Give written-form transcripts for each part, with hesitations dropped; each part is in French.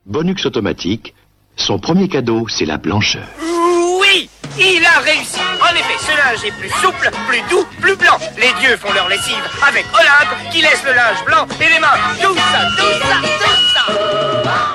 Bonux automatique, son premier cadeau, c'est la blancheur. Oui, il a réussi. En effet, ce linge est plus souple, plus doux, plus blanc. Les dieux font leur lessive avec Olympe qui laisse le linge blanc et les mains. Tout ça, tout ça, tout ça.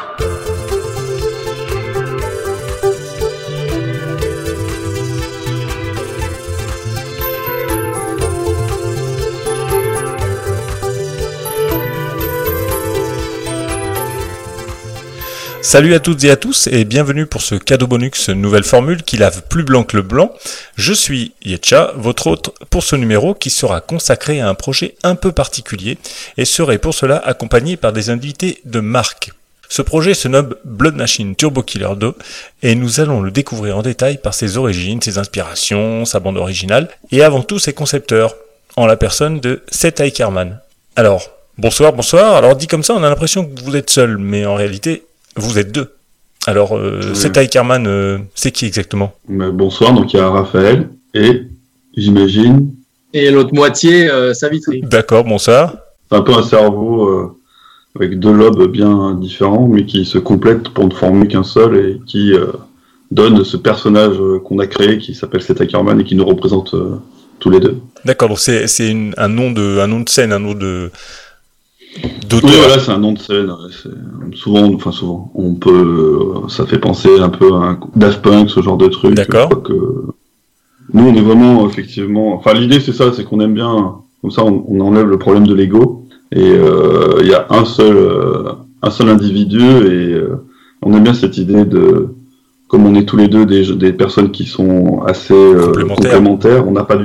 Salut à toutes et à tous et bienvenue pour ce cadeau bonus, nouvelle formule qui lave plus blanc que le blanc. Je suis Yetcha, votre hôte pour ce numéro qui sera consacré à un projet un peu particulier et serai pour cela accompagné par des invités de marque. Ce projet se nomme Blood Machine Turbo Killer 2 et nous allons le découvrir en détail par ses origines, ses inspirations, sa bande originale et avant tout ses concepteurs, en la personne de Seth Ickerman. Alors, bonsoir. Alors dit comme ça, on a l'impression que vous êtes seul, mais en réalité, vous êtes deux. Alors, Seth Ickerman, c'est qui exactement ? Bonsoir, donc il y a Raphaël et, j'imagine... Et l'autre moitié, Savitri. D'accord, bonsoir. C'est un peu un cerveau avec deux lobes bien différents, mais qui se complètent pour ne former qu'un seul et qui donne ce personnage qu'on a créé, qui s'appelle Seth Ickerman et qui nous représente tous les deux. D'accord, donc c'est un nom de scène, un nom de... Oui, voilà, c'est un nom de scène. Souvent, on peut, ça fait penser un peu à un Daft Punk, ce genre de truc. D'accord. Je crois que nous, on est vraiment, effectivement, enfin, l'idée, c'est ça, c'est qu'on aime bien, comme ça, on enlève le problème de l'ego. Et, il y a un seul individu et, on aime bien cette idée de, comme on est tous les deux des personnes qui sont assez, complémentaires, on n'a pas du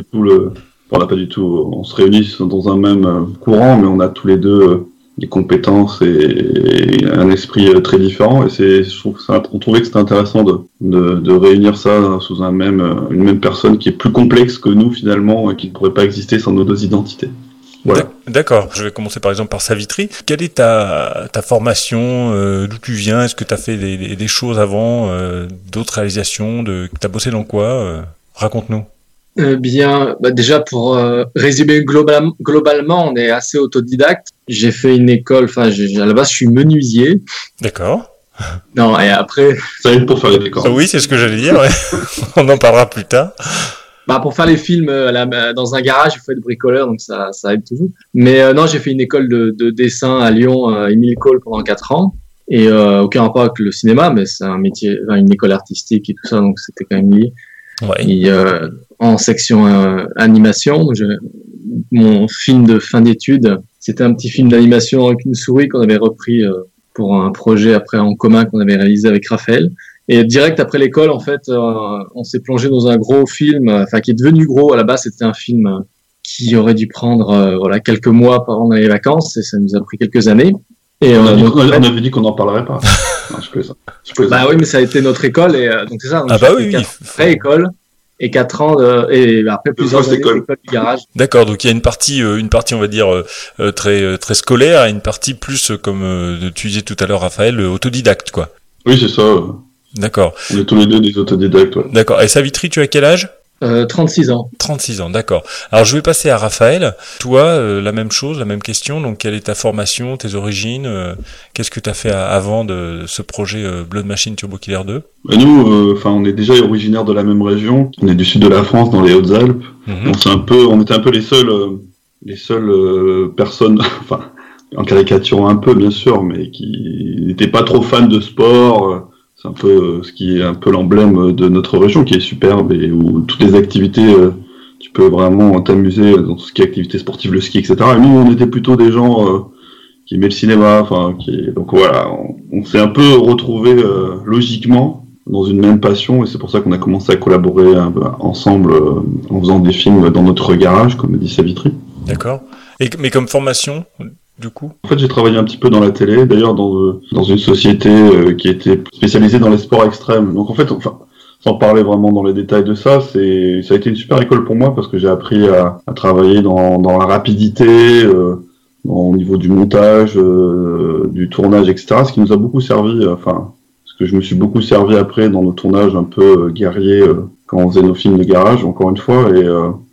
tout on se réunit dans un même courant, mais on a tous les deux des compétences et un esprit très différent. Et on trouvait que c'était intéressant de réunir ça sous une même personne qui est plus complexe que nous finalement et qui ne pourrait pas exister sans nos deux identités. Voilà. D'accord. Je vais commencer par exemple par Savitri. Quelle est ta formation, d'où tu viens? Est-ce que tu as fait des choses avant, d'autres réalisations, t'as bossé dans quoi? Raconte-nous. Déjà pour résumer globalement, on est assez autodidacte. J'ai fait une école, à la base, je suis menuisier. D'accord. Non, et après... Ça aide pour faire les décors. Oui, c'est ce que j'allais dire, ouais. On en parlera plus tard. Pour faire les films dans un garage, il faut être bricoleur, donc ça aide toujours. Mais non, j'ai fait une école de dessin à Lyon, Émile Cole, pendant 4 ans. Et aucun rapport avec le cinéma, mais c'est un métier, une école artistique et tout ça, donc c'était quand même lié. Ouais. Et, en section animation, mon film de fin d'études, c'était un petit film d'animation avec une souris qu'on avait repris pour un projet après en commun qu'on avait réalisé avec Raphaël. Et direct après l'école, en fait, on s'est plongé dans un gros film, qui est devenu gros. À la base, c'était un film qui aurait dû prendre quelques mois pendant les vacances, et ça nous a pris quelques années. Et on avait dit qu'on n'en parlerait pas. Non, je plaisante. Oui, mais ça a été notre école, et donc c'est ça. Donc oui. Pré-école. Et 4 ans et après plusieurs années d'école du garage. D'accord, donc il y a une partie on va dire très très scolaire et une partie plus comme tu disais tout à l'heure Raphaël, autodidacte quoi. Oui, c'est ça. D'accord. On est tous les deux des autodidactes, ouais. D'accord. Et Savitri, tu as quel âge? 36 ans. 36 ans, d'accord. Alors je vais passer à Raphaël. Toi, la même chose, la même question. Donc quelle est ta formation, tes origines? Qu'est-ce que tu as fait avant de ce projet Blood Machine Turbo Killer 2? Nous, on est déjà originaires de la même région. On est du sud de la France, dans les Hautes-Alpes. Mm-hmm. On était un peu les seules personnes, en caricaturant un peu bien sûr, mais qui n'étaient pas trop fans de sport. C'est un peu ce qui est un peu l'emblème de notre région, qui est superbe et où toutes les activités, tu peux vraiment t'amuser dans tout ce qui est activités sportives, le ski, etc. Et nous, on était plutôt des gens qui aimaient le cinéma, donc voilà, on s'est un peu retrouvés logiquement dans une même passion, et c'est pour ça qu'on a commencé à collaborer ensemble en faisant des films dans notre garage, comme dit Savitri. D'accord. Mais comme formation, du coup? En fait, j'ai travaillé un petit peu dans la télé, d'ailleurs dans une société qui était spécialisée dans les sports extrêmes. Donc en fait, sans parler vraiment dans les détails de ça, ça a été une super école pour moi parce que j'ai appris à travailler dans la rapidité, au niveau du montage, du tournage, etc. Ce qui nous a beaucoup servi, parce que je me suis beaucoup servi après dans nos tournages un peu guerriers quand on faisait nos films de garage, encore une fois,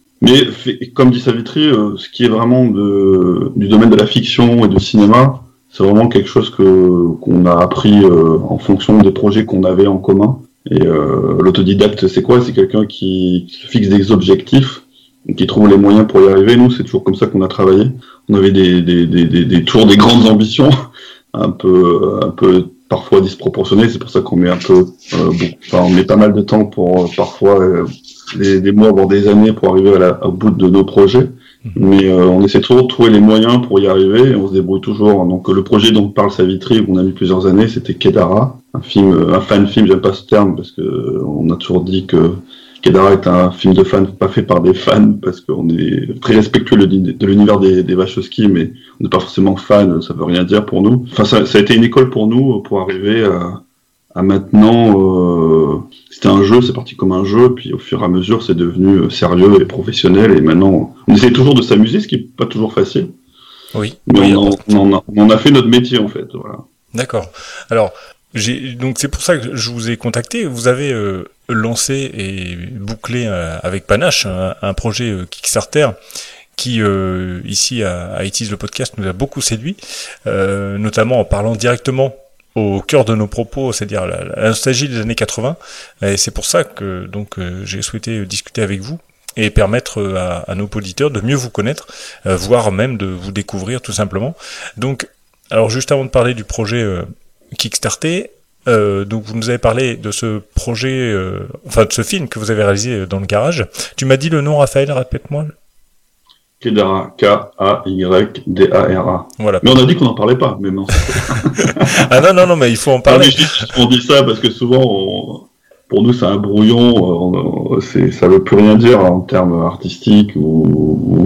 mais comme dit Savitri, ce qui est vraiment du domaine de la fiction et du cinéma, c'est vraiment quelque chose qu'on a appris en fonction des projets qu'on avait en commun. Et l'autodidacte, c'est quoi? C'est quelqu'un qui fixe des objectifs, qui trouve les moyens pour y arriver. Nous, c'est toujours comme ça qu'on a travaillé. On avait toujours des grandes ambitions, un peu parfois disproportionnées. C'est pour ça qu'on met on met pas mal de temps pour parfois des mois, voire des années pour arriver au bout de nos projets. Mais on essaie toujours de trouver les moyens pour y arriver et on se débrouille toujours. Donc le projet dont parle Savitri, où on a mis plusieurs années, c'était Kedara, un fan film, j'aime pas ce terme parce que on a toujours dit que Kedara est un film de fans, pas fait par des fans, parce qu'on est très respectueux de l'univers des Wachowski, mais on n'est pas forcément fan, ça veut rien dire pour nous. Enfin, ça a été une école pour nous, pour arriver à maintenant, c'était un jeu, c'est parti comme un jeu, puis au fur et à mesure, c'est devenu sérieux et professionnel, et maintenant, on essaie toujours de s'amuser, ce qui est pas toujours facile. Oui. Mais on en a fait notre métier, en fait, voilà. D'accord. Alors, donc c'est pour ça que je vous ai contacté. Vous avez lancé et bouclé avec panache un projet Kickstarter qui ici à It Is le podcast nous a beaucoup séduit, notamment en parlant directement au cœur de nos propos, c'est-à-dire la nostalgie des années 80. Et c'est pour ça que donc j'ai souhaité discuter avec vous et permettre à nos auditeurs de mieux vous connaître, voire même de vous découvrir tout simplement. Donc, alors juste avant de parler du projet Kickstarter, donc vous nous avez parlé de ce projet, de ce film que vous avez réalisé dans le garage. Tu m'as dit le nom, Raphaël, répète-moi. Kedara, Kaydara. Voilà. Mais on a dit qu'on n'en parlait pas, mais non. Ah non, mais il faut en parler. On dit ça parce que souvent, pour nous, c'est un brouillon. Ça veut plus rien dire en termes artistiques ou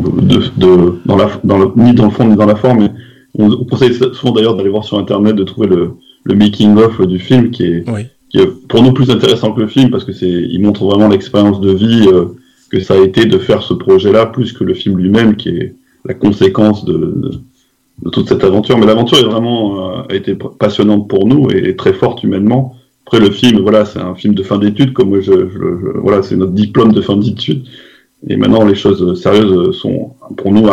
ni dans le fond ni dans la forme. Mais on conseille souvent d'ailleurs d'aller voir sur Internet, de trouver le making of du film qui est pour nous plus intéressant que le film parce que il montre vraiment l'expérience de vie que ça a été de faire ce projet-là plus que le film lui-même qui est la conséquence de toute cette aventure. Mais l'aventure a été passionnante pour nous et très forte humainement. Après le film, voilà, c'est un film de fin d'études comme voilà, c'est notre diplôme de fin d'études. Et maintenant les choses sérieuses sont pour nous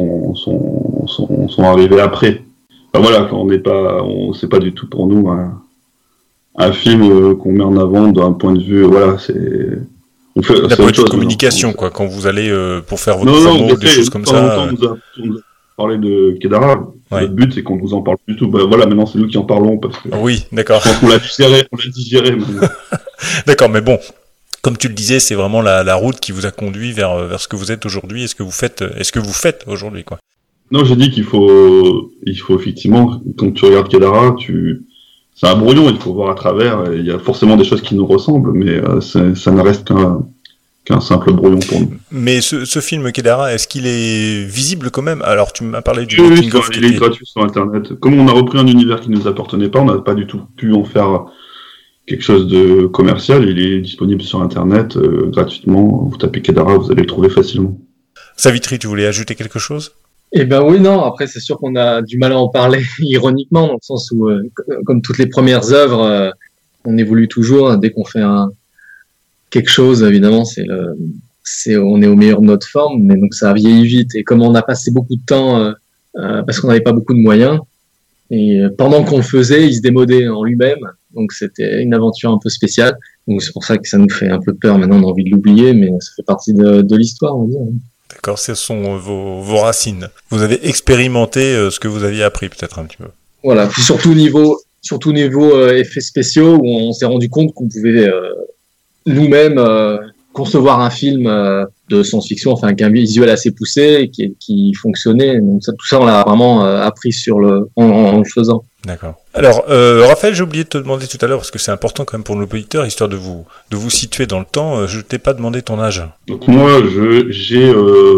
sont arrivées après. Enfin, voilà, c'est pas du tout pour nous un film qu'on met en avant d'un point de vue, voilà, on fait la politique de communication, quoi, quand vous allez pour faire votre promo, des choses comme ça. On nous a parlé de Kedara. Ouais. Le but, c'est qu'on ne vous en parle plus du tout. Voilà, maintenant, c'est nous qui en parlons parce que. Oui, d'accord. Je pense qu'on l'a digéré maintenant. D'accord, mais bon. Comme tu le disais, c'est vraiment la route qui vous a conduit vers ce que vous êtes aujourd'hui et ce que vous faites aujourd'hui, quoi. Non, j'ai dit qu'il faut effectivement, quand tu regardes Kedara, c'est un brouillon, il faut voir à travers, il y a forcément des choses qui nous ressemblent, mais ça ne reste qu'un simple brouillon pour nous. Mais ce film Kedara, est-ce qu'il est visible quand même? Alors, tu m'as parlé du making of. Il est gratuit sur Internet. Comme on a repris un univers qui ne nous appartenait pas, on n'a pas du tout pu en faire quelque chose de commercial. Il est disponible sur Internet gratuitement. Vous tapez Kedara, vous allez le trouver facilement. Savitri, tu voulais ajouter quelque chose? Eh ben oui, non. Après, c'est sûr qu'on a du mal à en parler ironiquement, dans le sens où, comme toutes les premières œuvres, on évolue toujours. Dès qu'on fait quelque chose, évidemment, on est au meilleur de notre forme, mais donc ça vieillit vite. Et comme on a passé beaucoup de temps, parce qu'on n'avait pas beaucoup de moyens, et pendant qu'on le faisait, il se démodait en lui-même. Donc c'était une aventure un peu spéciale. Donc c'est pour ça que ça nous fait un peu peur. Maintenant, on a envie de l'oublier, mais ça fait partie de l'histoire, on va dire. D'accord, ce sont vos racines. Vous avez expérimenté ce que vous aviez appris, peut-être un petit peu. Voilà. Puis surtout niveau effets spéciaux, où on s'est rendu compte qu'on pouvait nous-mêmes concevoir un film de science-fiction, enfin avec un visuel assez poussé qui fonctionnait. Donc tout ça, on l'a vraiment appris en le faisant. D'accord. Alors, Raphaël, j'ai oublié de te demander tout à l'heure, parce que c'est important quand même pour nos auditeurs, histoire de vous situer dans le temps. Je t'ai pas demandé ton âge. Donc moi, j'ai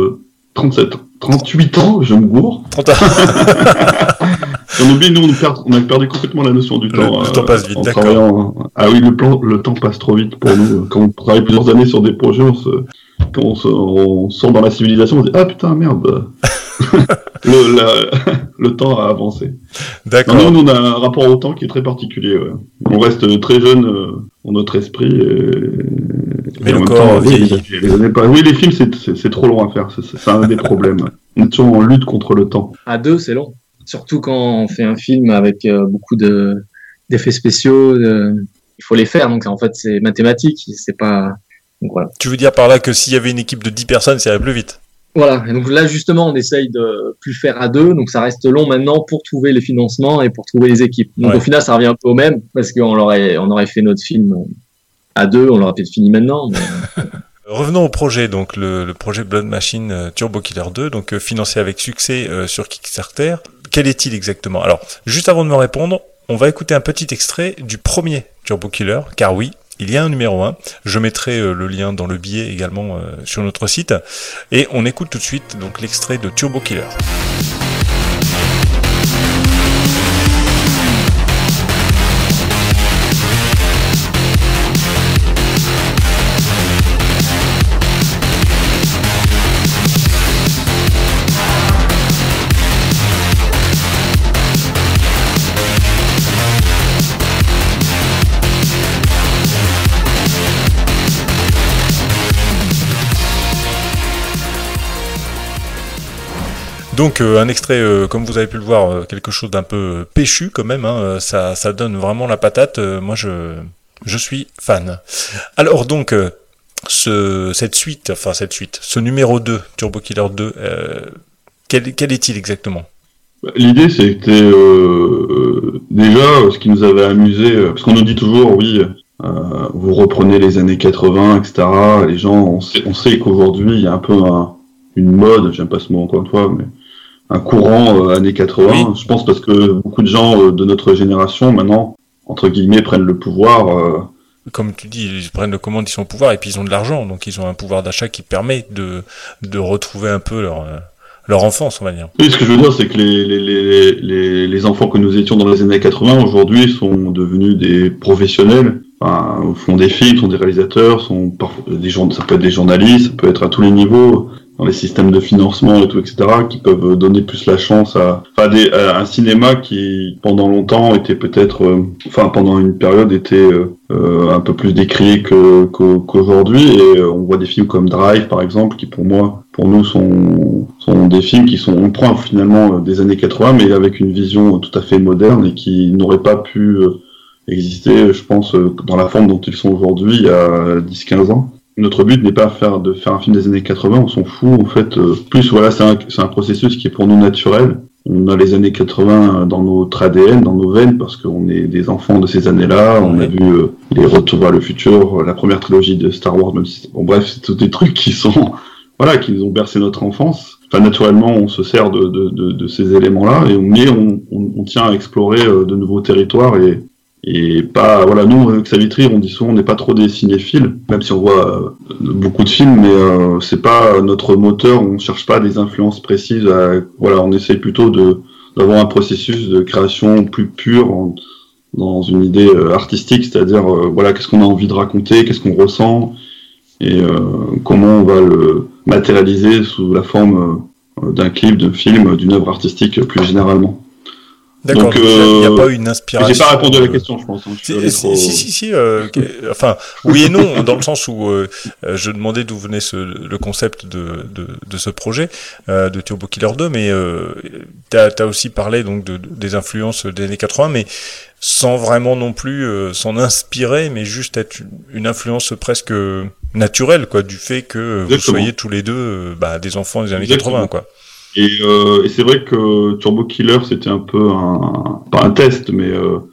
38 ans, je me gourre. 30 ans. On oublie, nous, on a perdu complètement la notion du temps. Le temps passe vite, d'accord. Ah oui, le temps passe trop vite pour nous. Quand on travaille plusieurs années sur des projets, on sort dans la civilisation, on se dit « Ah putain, merde !» le temps a avancé. D'accord. Non, nous, on a un rapport au temps qui est très particulier. Ouais. On reste très jeune dans notre esprit. Mais le corps vieillit. Oui, les films, c'est trop long à faire. C'est un des problèmes. On est toujours en lutte contre le temps. À deux, c'est long. surtout quand on fait un film avec beaucoup d'effets spéciaux, il faut les faire. Donc en fait, c'est mathématique, c'est pas. Donc voilà. Tu veux dire par là que s'il y avait une équipe de 10 personnes, ça irait plus vite? Voilà. Et donc là, justement, on essaye de plus faire à 2. Donc ça reste long maintenant pour trouver les financements et pour trouver les équipes. Donc au final, ça revient un peu au même parce qu'on aurait fait notre film à 2, on l'aurait peut-être fini maintenant. Mais... Revenons au projet, donc le projet Blood Machine Turbo Killer 2, donc financé avec succès sur Kickstarter. Quel est-il exactement? Alors, juste avant de me répondre, on va écouter un petit extrait du premier Turbo Killer, car oui, il y a un numéro 1. Je mettrai le lien dans le billet également sur notre site. Et on écoute tout de suite donc l'extrait de Turbo Killer. Donc un extrait, comme vous avez pu le voir, quelque chose d'un peu péchu quand même, hein, ça donne vraiment la patate, moi je suis fan. Alors donc, cette suite, ce numéro 2, Turbo Killer 2, quel est-il exactement? L'idée c'était déjà ce qui nous avait amusé, parce qu'on nous dit toujours, oui, vous reprenez les années 80, etc. Les gens, on sait qu'aujourd'hui il y a un peu une mode, j'aime pas ce mot encore une fois, mais un courant années 80, oui. Je pense parce que beaucoup de gens de notre génération maintenant, entre guillemets, prennent le pouvoir. Comme tu dis, ils prennent le commande, ils sont au pouvoir et puis ils ont de l'argent, donc ils ont un pouvoir d'achat qui permet de retrouver un peu leur enfance, on va dire. Oui, ce que je veux dire, c'est que les enfants que nous étions dans les années 80 aujourd'hui sont devenus des professionnels, enfin, font des films, sont des réalisateurs, sont ça peut être des journalistes, ça peut être à tous les niveaux. Dans les systèmes de financement et tout, etc., qui peuvent donner plus la chance à un cinéma qui, pendant longtemps, était peut-être, pendant une période, était un peu plus décrié qu'aujourd'hui. Et on voit des films comme Drive, par exemple, qui pour nous, sont des films qui sont emprunts finalement des années 80, mais avec une vision tout à fait moderne et qui n'auraient pas pu exister, je pense, dans la forme dont ils sont aujourd'hui, il y a 10-15 ans. Notre but n'est pas de faire un film des années 80, on s'en fout, en fait. Plus, voilà, c'est un processus qui est pour nous naturel. On a les années 80 dans notre ADN, dans nos veines, parce qu'on est des enfants de ces années-là. On a vu les Retours vers le futur, la première trilogie de Star Wars, même si, bon, bref, c'est tous des trucs qui nous ont bercé notre enfance. Enfin, naturellement, on se sert de ces éléments-là, mais on tient à explorer de nouveaux territoires et pas, voilà, nous, avec Savitri, on dit souvent, on n'est pas trop des cinéphiles, même si on voit beaucoup de films, mais c'est pas notre moteur, on cherche pas des influences précises, voilà, on essaie plutôt d'avoir un processus de création plus pur, dans une idée artistique, c'est-à-dire, voilà, qu'est-ce qu'on a envie de raconter, qu'est-ce qu'on ressent, et comment on va le matérialiser sous la forme d'un clip, d'un film, d'une œuvre artistique plus généralement. D'accord, donc il n'y a pas une inspiration. J'ai pas répondu à la question, je pense. Si, enfin, oui et non, dans le sens où je demandais d'où venait le concept de ce projet de Turbo Killer 2, mais t'as aussi parlé donc des influences des années 80, mais sans vraiment non plus s'en inspirer, mais juste être une influence presque naturelle, quoi, du fait que vous soyez tous les deux des enfants des années 80, quoi. Et c'est vrai que Turbo Killer, c'était un peu pas un test, mais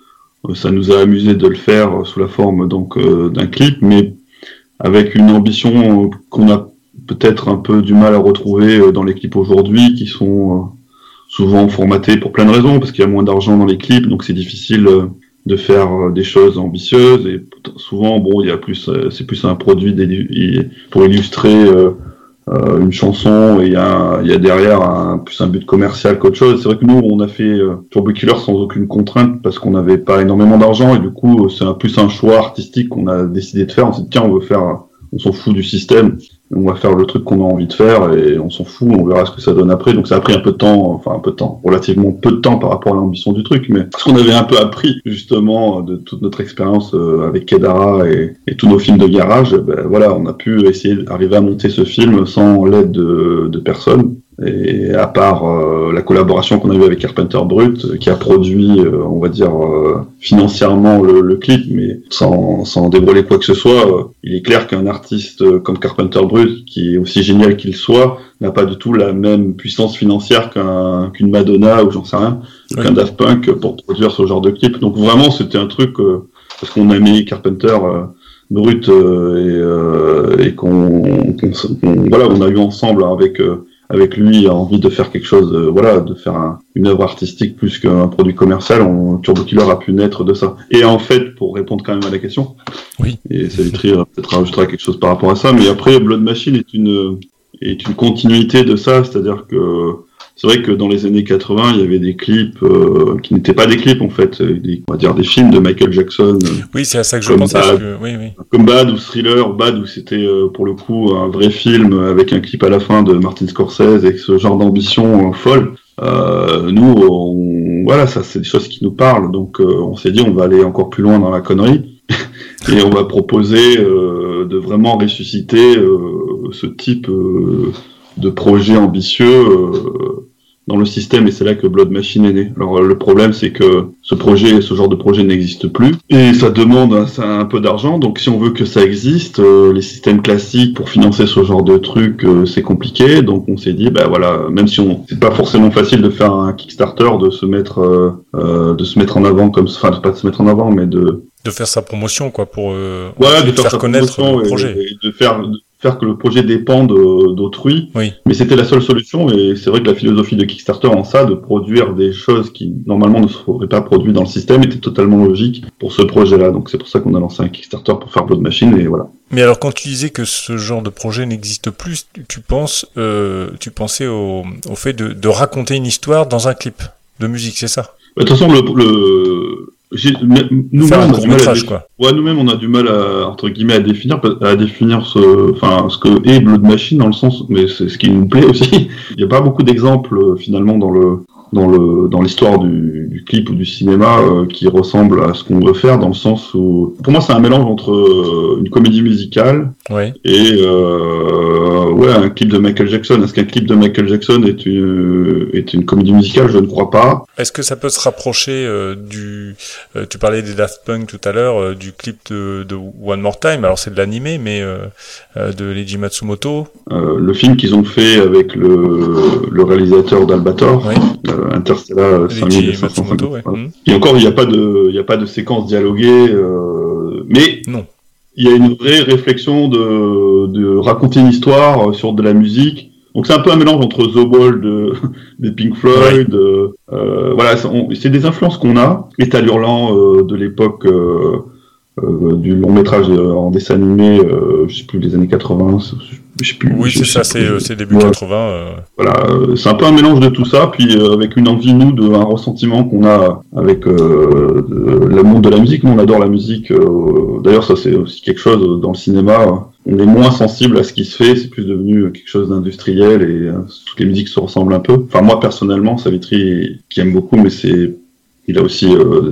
ça nous a amusé de le faire sous la forme donc d'un clip, mais avec une ambition qu'on a peut-être un peu du mal à retrouver dans les clips aujourd'hui, qui sont souvent formatés pour plein de raisons, parce qu'il y a moins d'argent dans les clips, donc c'est difficile de faire des choses ambitieuses, et souvent, bon, c'est plus un produit pour illustrer une chanson, et il y a derrière plus un but commercial qu'autre chose. C'est vrai que nous, on a fait Turbo Killer sans aucune contrainte, parce qu'on n'avait pas énormément d'argent, et du coup, c'est plus un choix artistique qu'on a décidé de faire. On s'est dit, tiens, on s'en fout du système, on va faire le truc qu'on a envie de faire, et on s'en fout, on verra ce que ça donne après. Donc ça a pris un peu de temps, relativement peu de temps par rapport à l'ambition du truc, mais parce qu'on avait un peu appris justement de toute notre expérience avec Kedara et tous nos films de garage, voilà, on a pu essayer d'arriver à monter ce film sans l'aide de personne. Et à part la collaboration qu'on a eue avec Carpenter Brut, qui a produit, on va dire, financièrement le clip, mais sans dévoiler quoi que ce soit, il est clair qu'un artiste comme Carpenter Brut, qui est aussi génial qu'il soit, n'a pas du tout la même puissance financière qu'une Madonna ou j'en sais rien, ou qu'un Daft Punk pour produire ce genre de clip. Donc vraiment, c'était un truc, parce qu'on a mis Carpenter Brut et voilà, on a eu ensemble avec lui envie de faire quelque chose, de faire une œuvre artistique plus qu'un produit commercial. Turbo Killer a pu naître de ça. Et en fait, pour répondre quand même à la question, oui. Et Savitri peut-être rajoutera quelque chose par rapport à ça, mais après Blood Machine est une continuité de ça, c'est-à-dire que c'est vrai que dans les années 80, il y avait des clips qui n'étaient pas des clips en fait, on va dire des films de Michael Jackson. Oui, c'est à ça que je pensais. Oui. Comme Bad ou Thriller, Bad où c'était pour le coup un vrai film avec un clip à la fin de Martin Scorsese et ce genre d'ambition folle. Nous, voilà, ça c'est des choses qui nous parlent, donc on s'est dit on va aller encore plus loin dans la connerie et on va proposer de vraiment ressusciter ce type de projet ambitieux dans le système, et c'est là que Blood Machine est né. Alors le problème, c'est que ce genre de projet n'existe plus, et ça demande un peu d'argent, donc si on veut que ça existe, les systèmes classiques pour financer ce genre de truc, c'est compliqué, donc on s'est dit, même si c'est pas forcément facile de faire un Kickstarter, de se mettre en avant pas de se mettre en avant, mais de faire sa promotion, quoi, pour de faire connaître le projet. Et de faire que le projet dépende d'autrui. Oui. Mais c'était la seule solution, et c'est vrai que la philosophie de Kickstarter en ça, de produire des choses qui normalement ne seraient pas produites dans le système, était totalement logique pour ce projet-là. Donc c'est pour ça qu'on a lancé un Kickstarter pour faire Blood Machine, et voilà. Mais alors quand tu disais que ce genre de projet n'existe plus, tu pensais au fait de raconter une histoire dans un clip de musique, c'est ça? De toute façon, nous-mêmes, on a du mal à, entre guillemets, à définir ce que est Blood Machine, dans le sens, mais c'est ce qui nous plaît aussi. Il n'y a pas beaucoup d'exemples, finalement, dans l'histoire du clip ou du cinéma, qui ressemble à ce qu'on veut faire, dans le sens où, pour moi, c'est un mélange entre une comédie musicale et un clip de Michael Jackson. Est-ce qu'un clip de Michael Jackson est une comédie musicale? Je ne crois pas. Est-ce que ça peut se rapprocher tu parlais des Daft Punk tout à l'heure, du clip de One More Time, alors c'est de l'animé, mais de Leiji Matsumoto. Le film qu'ils ont fait avec le réalisateur d'Albator, Interstellar 5550. Et encore, il n'y a pas de séquence dialoguée, mais non. Il y a une vraie réflexion de raconter une histoire sur de la musique. Donc c'est un peu un mélange entre The Wall des Pink Floyd. C'est des influences qu'on a. Étal Hurlant de l'époque du long métrage en dessin animé, je sais plus, des années 80. Je sais plus. Oui, c'est ça, c'est début 80. Voilà, c'est un peu un mélange de tout ça, puis avec une envie, nous, un ressentiment qu'on a avec le monde de la musique. Nous, on adore la musique. D'ailleurs, ça, c'est aussi quelque chose dans le cinéma. On est moins sensible à ce qui se fait, c'est plus devenu quelque chose d'industriel, et toutes les musiques se ressemblent un peu. Enfin, moi, personnellement, Savitri, qui aime beaucoup, mais il a aussi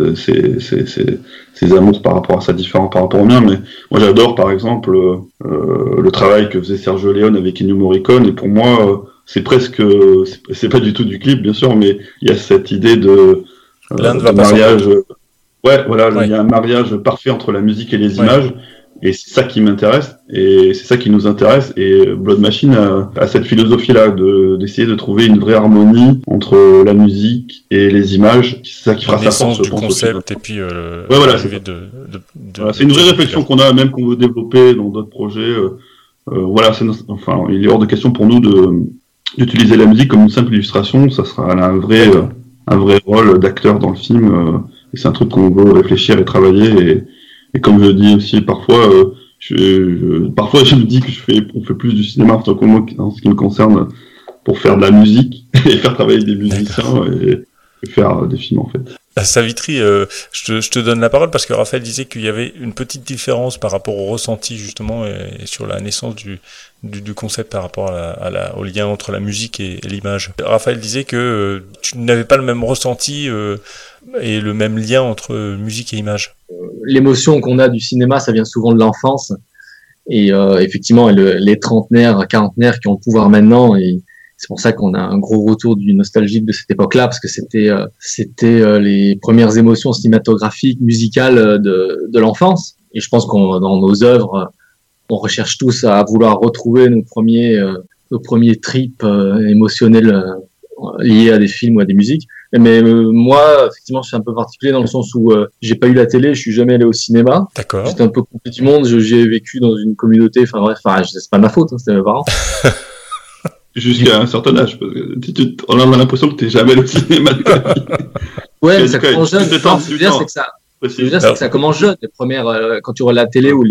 ses amours par rapport à ça, différents par rapport au mien, mais moi j'adore par exemple le travail que faisait Sergio Leone avec Ennio Morricone, et pour moi c'est pas du tout du clip bien sûr, mais il y a cette idée de mariage, il y a un mariage parfait entre la musique et les images. Et c'est ça qui m'intéresse, et c'est ça qui nous intéresse, et Blood Machine a cette philosophie-là, d'essayer de trouver une vraie harmonie entre la musique et les images. C'est ça qui fera sa force, du concept, et puis c'est une vraie réflexion qu'on veut développer dans d'autres projets. Il est hors de question pour nous d'utiliser la musique comme une simple illustration. Ça sera un vrai rôle d'acteur dans le film, et c'est un truc qu'on veut réfléchir et travailler, et comme je dis aussi parfois, je me dis qu'on fait plus du cinéma en ce qui me concerne, pour faire de la musique et faire travailler des musiciens et faire des films en fait. Savitri, je te donne la parole parce que Raphaël disait qu'il y avait une petite différence par rapport au ressenti justement et sur la naissance du concept par rapport au lien entre la musique et l'image. Raphaël disait que tu n'avais pas le même ressenti et le même lien entre musique et image. L'émotion qu'on a du cinéma, ça vient souvent de l'enfance, et effectivement les trentenaires, quarantenaires qui ont le pouvoir maintenant, C'est pour ça qu'on a un gros retour du nostalgique de cette époque-là, parce que c'était les premières émotions cinématographiques, musicales de l'enfance. Et je pense qu'on dans nos œuvres, on recherche tous à vouloir retrouver nos premiers trips émotionnels liés à des films ou à des musiques. Mais moi, effectivement, je suis un peu particulier dans le sens où j'ai pas eu la télé, je suis jamais allé au cinéma. D'accord. J'étais un peu coupé du monde, j'ai vécu dans une communauté. Enfin bref, c'est pas ma faute, hein, c'était mes parents. Jusqu'à un certain âge, parce que on a l'impression que t'es jamais allé au cinéma de ta vie. Ouais, mais ça commence jeune. C'est que ça commence jeune. Les premières, quand tu vois la télé ou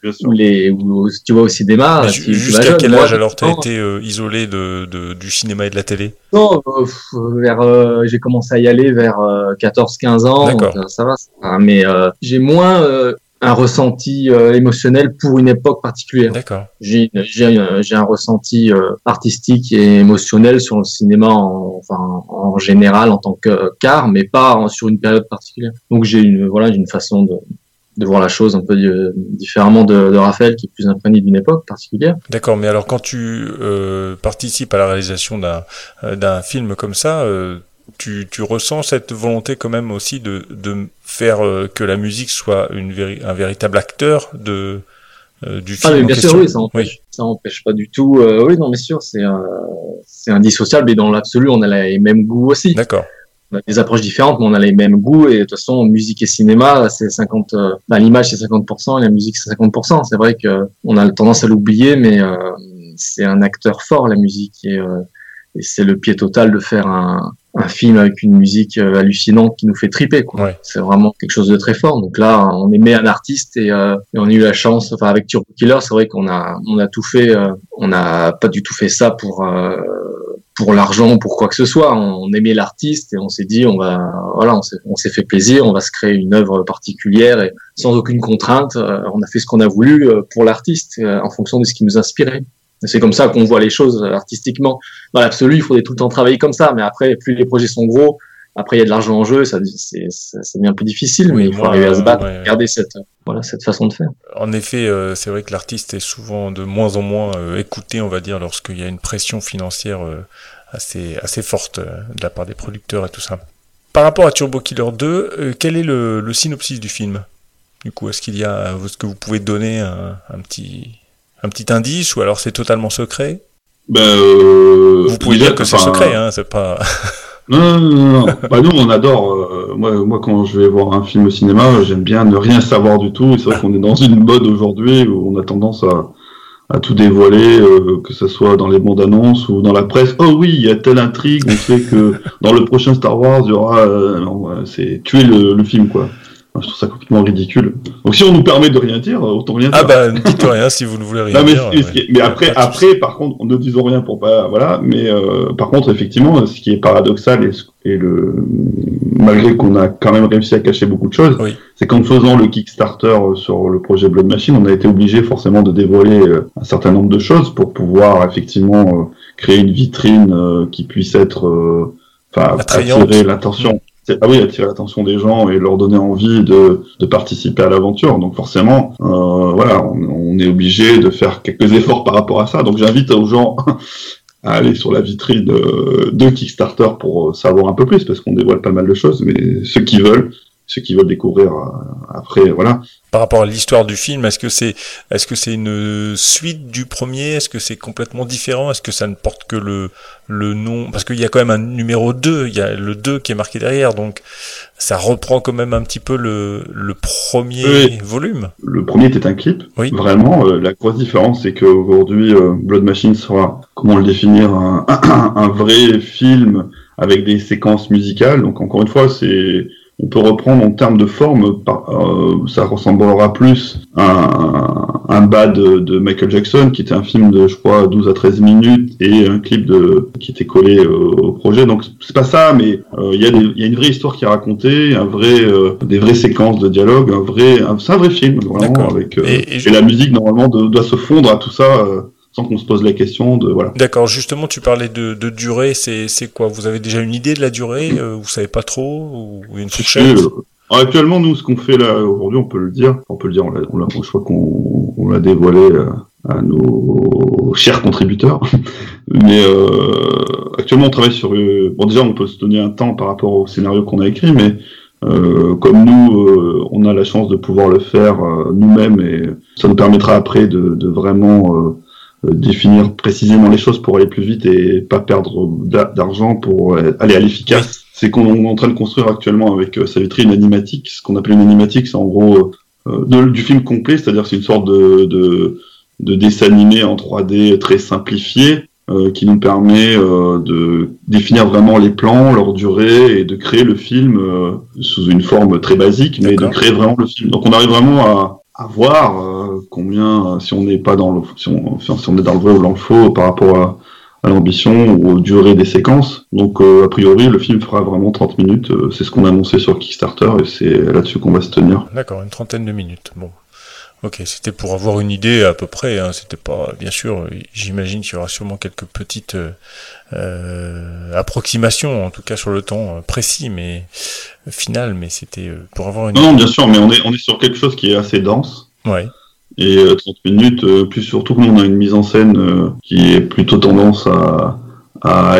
tu vas au cinéma. Jusqu'à quel âge alors t'as été isolé du cinéma et de la télé? Non, j'ai commencé à y aller vers 14-15 ans. D'accord. Donc, ça va. Mais j'ai moins un ressenti émotionnel pour une époque particulière. D'accord. J'ai un ressenti artistique et émotionnel sur le cinéma en général en tant qu'art, mais pas sur une période particulière. Donc j'ai une façon de voir la chose un peu différemment de Raphaël, qui est plus imprégné d'une époque particulière. D'accord, mais alors quand tu participes à la réalisation d'un film comme ça, tu ressens cette volonté quand même aussi de faire que la musique soit un véritable acteur du film. Mais bien sûr, oui, ça empêche pas du tout. Oui, non, mais sûr, c'est indissociable, et dans l'absolu, on a les mêmes goûts aussi. D'accord. On a des approches différentes, mais on a les mêmes goûts, et de toute façon, musique et cinéma, c'est 50, l'image c'est 50%, et la musique c'est 50%. C'est vrai que on a tendance à l'oublier, mais c'est un acteur fort, la musique, et c'est le pied total de faire un film avec une musique hallucinante qui nous fait triper, quoi. Ouais. C'est vraiment quelque chose de très fort. Donc là, on aimait un artiste et on a eu la chance, avec Turbo Killer, c'est vrai qu'on a tout fait, on n'a pas du tout fait ça pour l'argent ou pour quoi que ce soit. On aimait l'artiste et on s'est dit, on s'est fait plaisir, on va se créer une œuvre particulière et sans aucune contrainte, on a fait ce qu'on a voulu pour l'artiste en fonction de ce qui nous inspirait. C'est comme ça qu'on voit les choses artistiquement. Dans l'absolu, il faudrait tout le temps travailler comme ça, mais après, plus les projets sont gros, après il y a de l'argent en jeu, ça devient un peu difficile, mais il faut arriver à se battre, garder cette façon de faire. En effet, c'est vrai que l'artiste est souvent de moins en moins écouté, on va dire, lorsqu'il y a une pression financière assez forte de la part des producteurs et tout ça. Par rapport à Turbo Killer 2, quel est le synopsis du film? Du coup, est-ce que vous pouvez donner un petit indice, ou alors c'est totalement secret? Vous pouvez dire que c'est secret, hein, c'est pas... Non. Bah, nous, on adore. Moi, quand je vais voir un film au cinéma, j'aime bien ne rien savoir du tout. Et c'est vrai qu'on est dans une mode aujourd'hui où on a tendance à tout dévoiler, que ce soit dans les bandes annonces ou dans la presse. Oh oui, il y a telle intrigue, on sait que dans le prochain Star Wars, il y aura... c'est tuer le film, quoi. Je trouve ça complètement ridicule. Donc si on nous permet de rien dire, autant rien dire. Ah bah, ne dites rien si vous ne voulez rien dire. Mais après, par contre, ne disons rien pour pas, voilà. Mais par contre, effectivement, ce qui est paradoxal malgré qu'on a quand même réussi à cacher beaucoup de choses, c'est qu'en faisant le Kickstarter sur le projet Blood Machine, on a été obligé forcément de dévoiler un certain nombre de choses pour pouvoir effectivement créer une vitrine qui puisse être, attirer l'attention. Attirer l'attention des gens et leur donner envie de participer à l'aventure. Donc forcément, on est obligé de faire quelques efforts par rapport à ça. Donc j'invite aux gens à aller sur la vitrine de Kickstarter pour savoir un peu plus, parce qu'on dévoile pas mal de choses, mais ceux qui veulent découvrir après, voilà. Par rapport à l'histoire du film, est-ce que c'est une suite du premier? Est-ce que c'est complètement différent? Est-ce que ça ne porte que le nom? Parce qu'il y a quand même un numéro 2, il y a le 2 qui est marqué derrière, donc ça reprend quand même un petit peu le premier volume. Le premier était un clip, vraiment. La grosse différence, c'est qu'aujourd'hui, Blood Machine sera, comment le définir, un vrai film avec des séquences musicales. Donc encore une fois, on peut reprendre en termes de forme, ça ressemblera plus à un bad de Michael Jackson, qui était un film de, je crois, 12 à 13 minutes, et un clip qui était collé au projet. Donc c'est pas ça, mais il y a une vraie histoire qui est racontée, des vraies séquences de dialogue, c'est un vrai film, vraiment, avec et la musique normalement doit se fondre à tout ça. Sans qu'on se pose la question de voilà. D'accord, justement tu parlais de durée, c'est quoi? Vous avez déjà une idée de la durée? Vous savez pas trop, ou une fourchette? Alors, actuellement, nous, ce qu'on fait là aujourd'hui, on peut le dire, je crois qu'on l'a dévoilé à nos chers contributeurs. Mais actuellement, on travaille sur. Bon, déjà, on peut se donner un temps par rapport au scénario qu'on a écrit, mais comme nous, on a la chance de pouvoir le faire nous-mêmes, et ça nous permettra après de vraiment définir précisément les choses pour aller plus vite et pas perdre d'argent pour aller à l'efficace. C'est qu'on est en train de construire actuellement avec Savitri une animatique. Ce qu'on appelle une animatique, c'est en gros du film complet, c'est-à-dire c'est une sorte de dessin animé en 3D très simplifié qui nous permet de définir vraiment les plans, leur durée et de créer le film sous une forme très basique, mais de créer vraiment le film. Donc on arrive vraiment à voir combien, si on n'est pas dans le, si on est dans le vrai ou dans le faux par rapport à l'ambition ou aux durées des séquences. Donc a priori le film fera vraiment 30 minutes, c'est ce qu'on a annoncé sur Kickstarter et c'est là-dessus qu'on va se tenir. D'accord, une trentaine de minutes. Bon. Ok, c'était pour avoir une idée à peu près, hein. C'était pas, bien sûr, j'imagine qu'il y aura sûrement quelques petites approximations, en tout cas sur le temps précis, mais final, mais c'était pour avoir une idée. Non, bien sûr, mais on est sur quelque chose qui est assez dense. Ouais. Et 30 minutes, plus surtout que nous on a une mise en scène qui est plutôt tendance à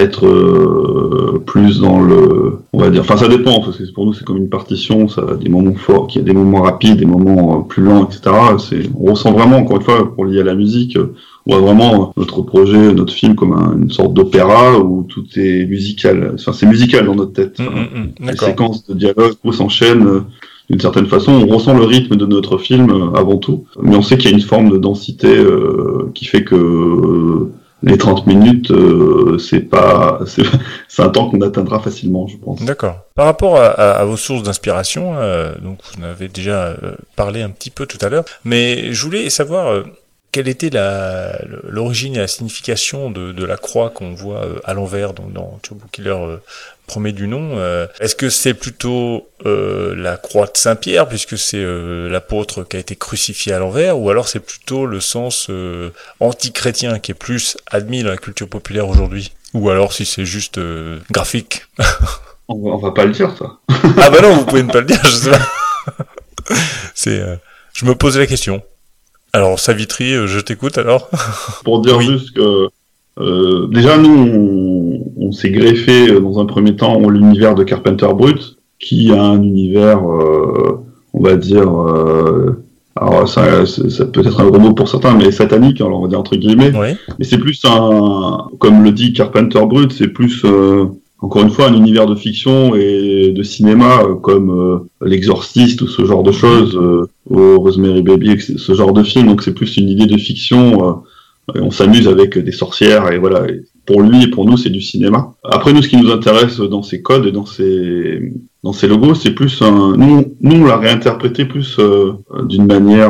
être plus dans le, on va dire, enfin ça dépend, parce que pour nous c'est comme une partition, ça a des moments forts, il y a des moments rapides, des moments plus lents, etc. On ressent vraiment, encore une fois, pour lier à la musique, on voit vraiment notre projet, notre film comme une sorte d'opéra où tout est musical, enfin c'est musical dans notre tête. Les séquences de dialogue s'enchaînent d'une certaine façon, on ressent le rythme de notre film avant tout, mais on sait qu'il y a une forme de densité qui fait que les 30 minutes, c'est un temps qu'on atteindra facilement, je pense. D'accord. Par rapport à vos sources d'inspiration, donc vous en avez déjà parlé un petit peu tout à l'heure, mais je voulais savoir quelle était l'origine et la signification de la croix qu'on voit à l'envers dans Turbo Killer premier du nom. Est-ce que c'est plutôt la croix de Saint-Pierre, puisque c'est l'apôtre qui a été crucifié à l'envers, ou alors c'est plutôt le sens anti-chrétien qui est plus admis dans la culture populaire aujourd'hui, ou alors si c'est juste graphique? On va pas le dire, ça. Ah bah non, vous pouvez ne pas le dire, je sais pas. Je me posais la question. Alors, Savitri, je t'écoute alors. Pour dire juste que déjà nous on s'est greffé dans un premier temps en l'univers de Carpenter Brut, qui a un univers on va dire alors ça peut être un gros mot pour certains, mais satanique, alors on va dire entre guillemets. Oui. Mais c'est plus comme le dit Carpenter Brut, c'est plus encore une fois un univers de fiction et de cinéma comme L'Exorciste ou ce genre de choses, ou Rosemary Baby, ce genre de film. Donc c'est plus une idée de fiction. On s'amuse avec des sorcières et voilà. Et pour lui et pour nous, c'est du cinéma. Après nous, ce qui nous intéresse dans ces codes et dans ces logos, c'est plus nous on l'a réinterprété plus d'une manière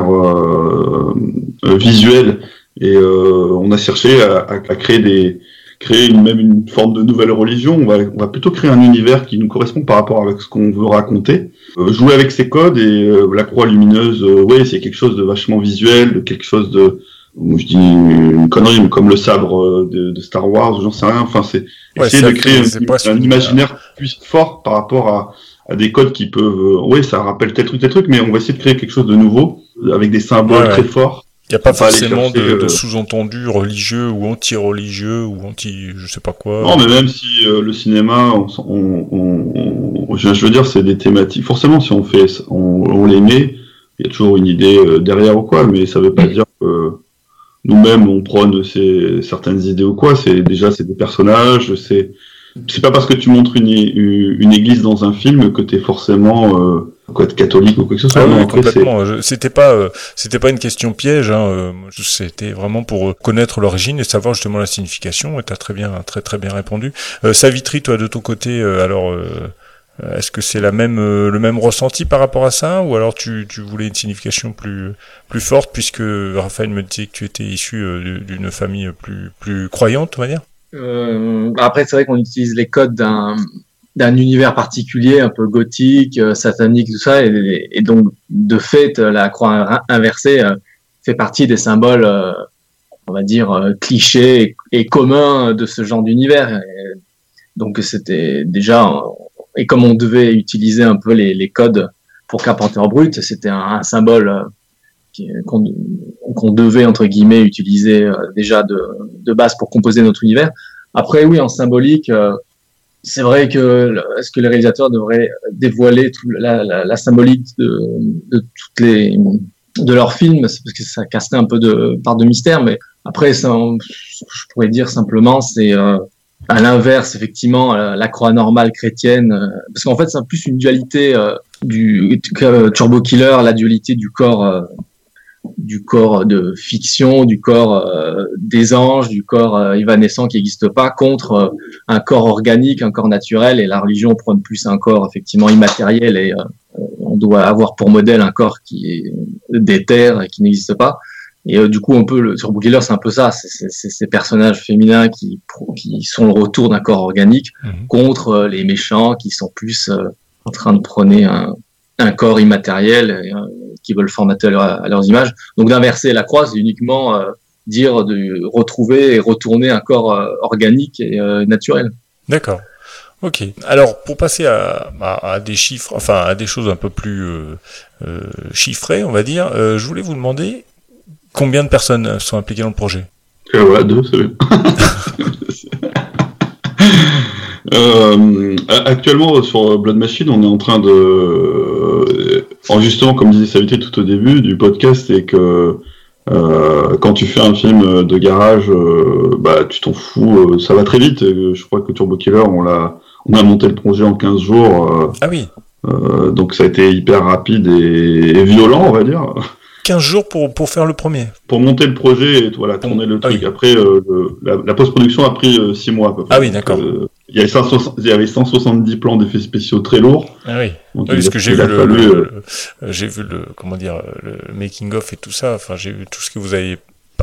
visuelle et on a cherché à créer même une forme de nouvelle religion. On va plutôt créer un univers qui nous correspond par rapport avec ce qu'on veut raconter. Jouer avec ces codes et la croix lumineuse, c'est quelque chose de vachement visuel, de quelque chose de, je dis une connerie, mais comme le sabre de Star Wars, j'en sais rien. Enfin, c'est essayer de créer un imaginaire plus fort par rapport à des codes qui peuvent, ça rappelle tel truc, mais on va essayer de créer quelque chose de nouveau avec des symboles très forts. Il n'y a pas forcément de sous-entendu religieux ou anti-religieux ou je sais pas quoi. Non, mais même si le cinéma, je veux dire, c'est des thématiques. Forcément, si on les met, il y a toujours une idée derrière ou quoi, mais ça veut pas dire que nous-mêmes on prône certaines idées ou quoi. C'est des personnages. C'est pas parce que tu montres une église dans un film que t'es forcément catholique ou quoi que ce soit. Ah oui, complètement. C'était pas une question piège. C'était vraiment pour connaître l'origine et savoir justement la signification. Et t'as très bien répondu. Savitri, toi de ton côté, alors est-ce que c'est le même ressenti par rapport à ça, ou alors tu voulais une signification plus forte, puisque Raphaël me disait que tu étais issu d'une famille plus croyante, on va dire. Après, c'est vrai qu'on utilise les codes d'un univers particulier, un peu gothique, satanique, tout ça, et donc de fait, la croix inversée fait partie des symboles, on va dire, clichés et communs de ce genre d'univers. Donc c'était déjà, et comme on devait utiliser un peu les codes pour Carpenter Brut, c'était un symbole qu'on devait entre guillemets utiliser déjà de base pour composer notre univers. Après, oui, en symbolique, c'est vrai que est-ce que les réalisateurs devraient dévoiler la symbolique de leurs films, parce que ça casse un peu de part de mystère, mais après, ça, je pourrais dire simplement, c'est à l'inverse, effectivement, la croix normale chrétienne, parce qu'en fait, c'est plus une dualité du Turbo Killer, la dualité du corps de fiction, du corps des anges, du corps évanescent qui n'existe pas, contre un corps organique, un corps naturel, et la religion prône plus un corps effectivement immatériel, et on doit avoir pour modèle un corps qui est d'éther et qui n'existe pas. Et du coup, un peu le Turbo Killer, c'est un peu ça, c'est ces personnages féminins qui sont le retour d'un corps organique contre les méchants qui sont plus en train de prôner un corps immatériel qui veulent formater à leurs images. Donc d'inverser la croix, c'est uniquement dire de retrouver et retourner un corps organique et naturel. D'accord. Ok. Alors pour passer à des chiffres, enfin à des choses un peu plus chiffrées, on va dire, je voulais vous demander combien de personnes sont impliquées dans le projet. Voilà, 2, c'est bien. Actuellement sur Blood Machine, on est en train de justement, comme disait Savité tout au début du podcast, c'est que quand tu fais un film de garage, tu t'en fous, ça va très vite. Je crois que Turbo Killer, on a monté le projet en 15 jours. Ah oui. Donc ça a été hyper rapide et violent, on va dire. 15 jours pour faire le premier. Pour monter le projet et voilà, tourner le truc. Oui. Après, la post-production a pris 6 mois à peu près. Ah oui, d'accord. Il y avait 170 plans d'effets spéciaux très lourds. Ah oui. Donc, Parce que j'ai vu le making of et tout ça. Enfin, j'ai vu tout ce que vous avez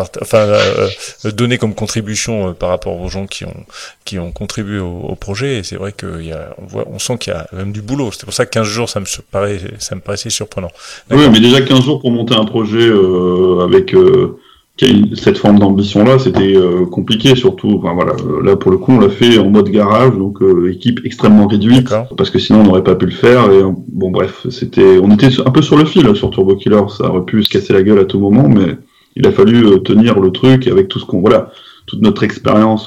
donné comme contribution par rapport aux gens qui ont contribué au projet. Et c'est vrai on sent qu'il y a même du boulot. C'est pour ça que 15 jours, ça me paraissait surprenant. D'accord. Oui, mais déjà 15 jours pour monter un projet avec cette forme d'ambition-là, c'était compliqué, surtout. Enfin voilà, là pour le coup, on l'a fait en mode garage, donc équipe extrêmement réduite, parce que sinon on n'aurait pas pu le faire. Et bon, bref, on était un peu sur le fil sur Turbo Killer. Ça aurait pu se casser la gueule à tout moment, mais il a fallu tenir le truc avec tout toute notre expérience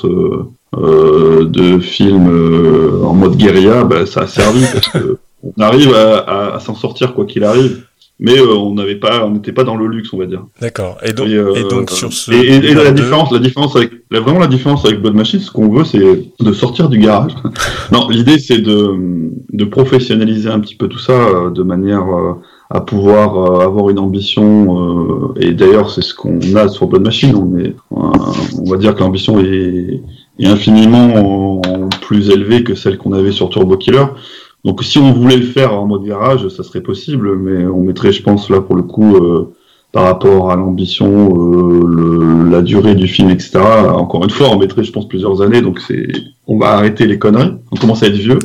de film en mode guérilla, ça a servi parce que on arrive à s'en sortir quoi qu'il arrive. Mais on n'était pas dans le luxe, on va dire. D'accord. Et donc sur ce et la différence avec Blood Machine, ce qu'on veut, c'est de sortir du garage. Non, l'idée c'est de professionnaliser un petit peu tout ça de manière à pouvoir avoir une ambition. Et d'ailleurs, c'est ce qu'on a sur Blood Machine. On va dire que l'ambition est infiniment plus élevée que celle qu'on avait sur Turbo Killer. Donc si on voulait le faire en mode garage, ça serait possible, mais on mettrait, je pense, là pour le coup, par rapport à l'ambition, la durée du film, etc. Encore une fois, on mettrait, je pense, plusieurs années, donc on va arrêter les conneries, on commence à être vieux.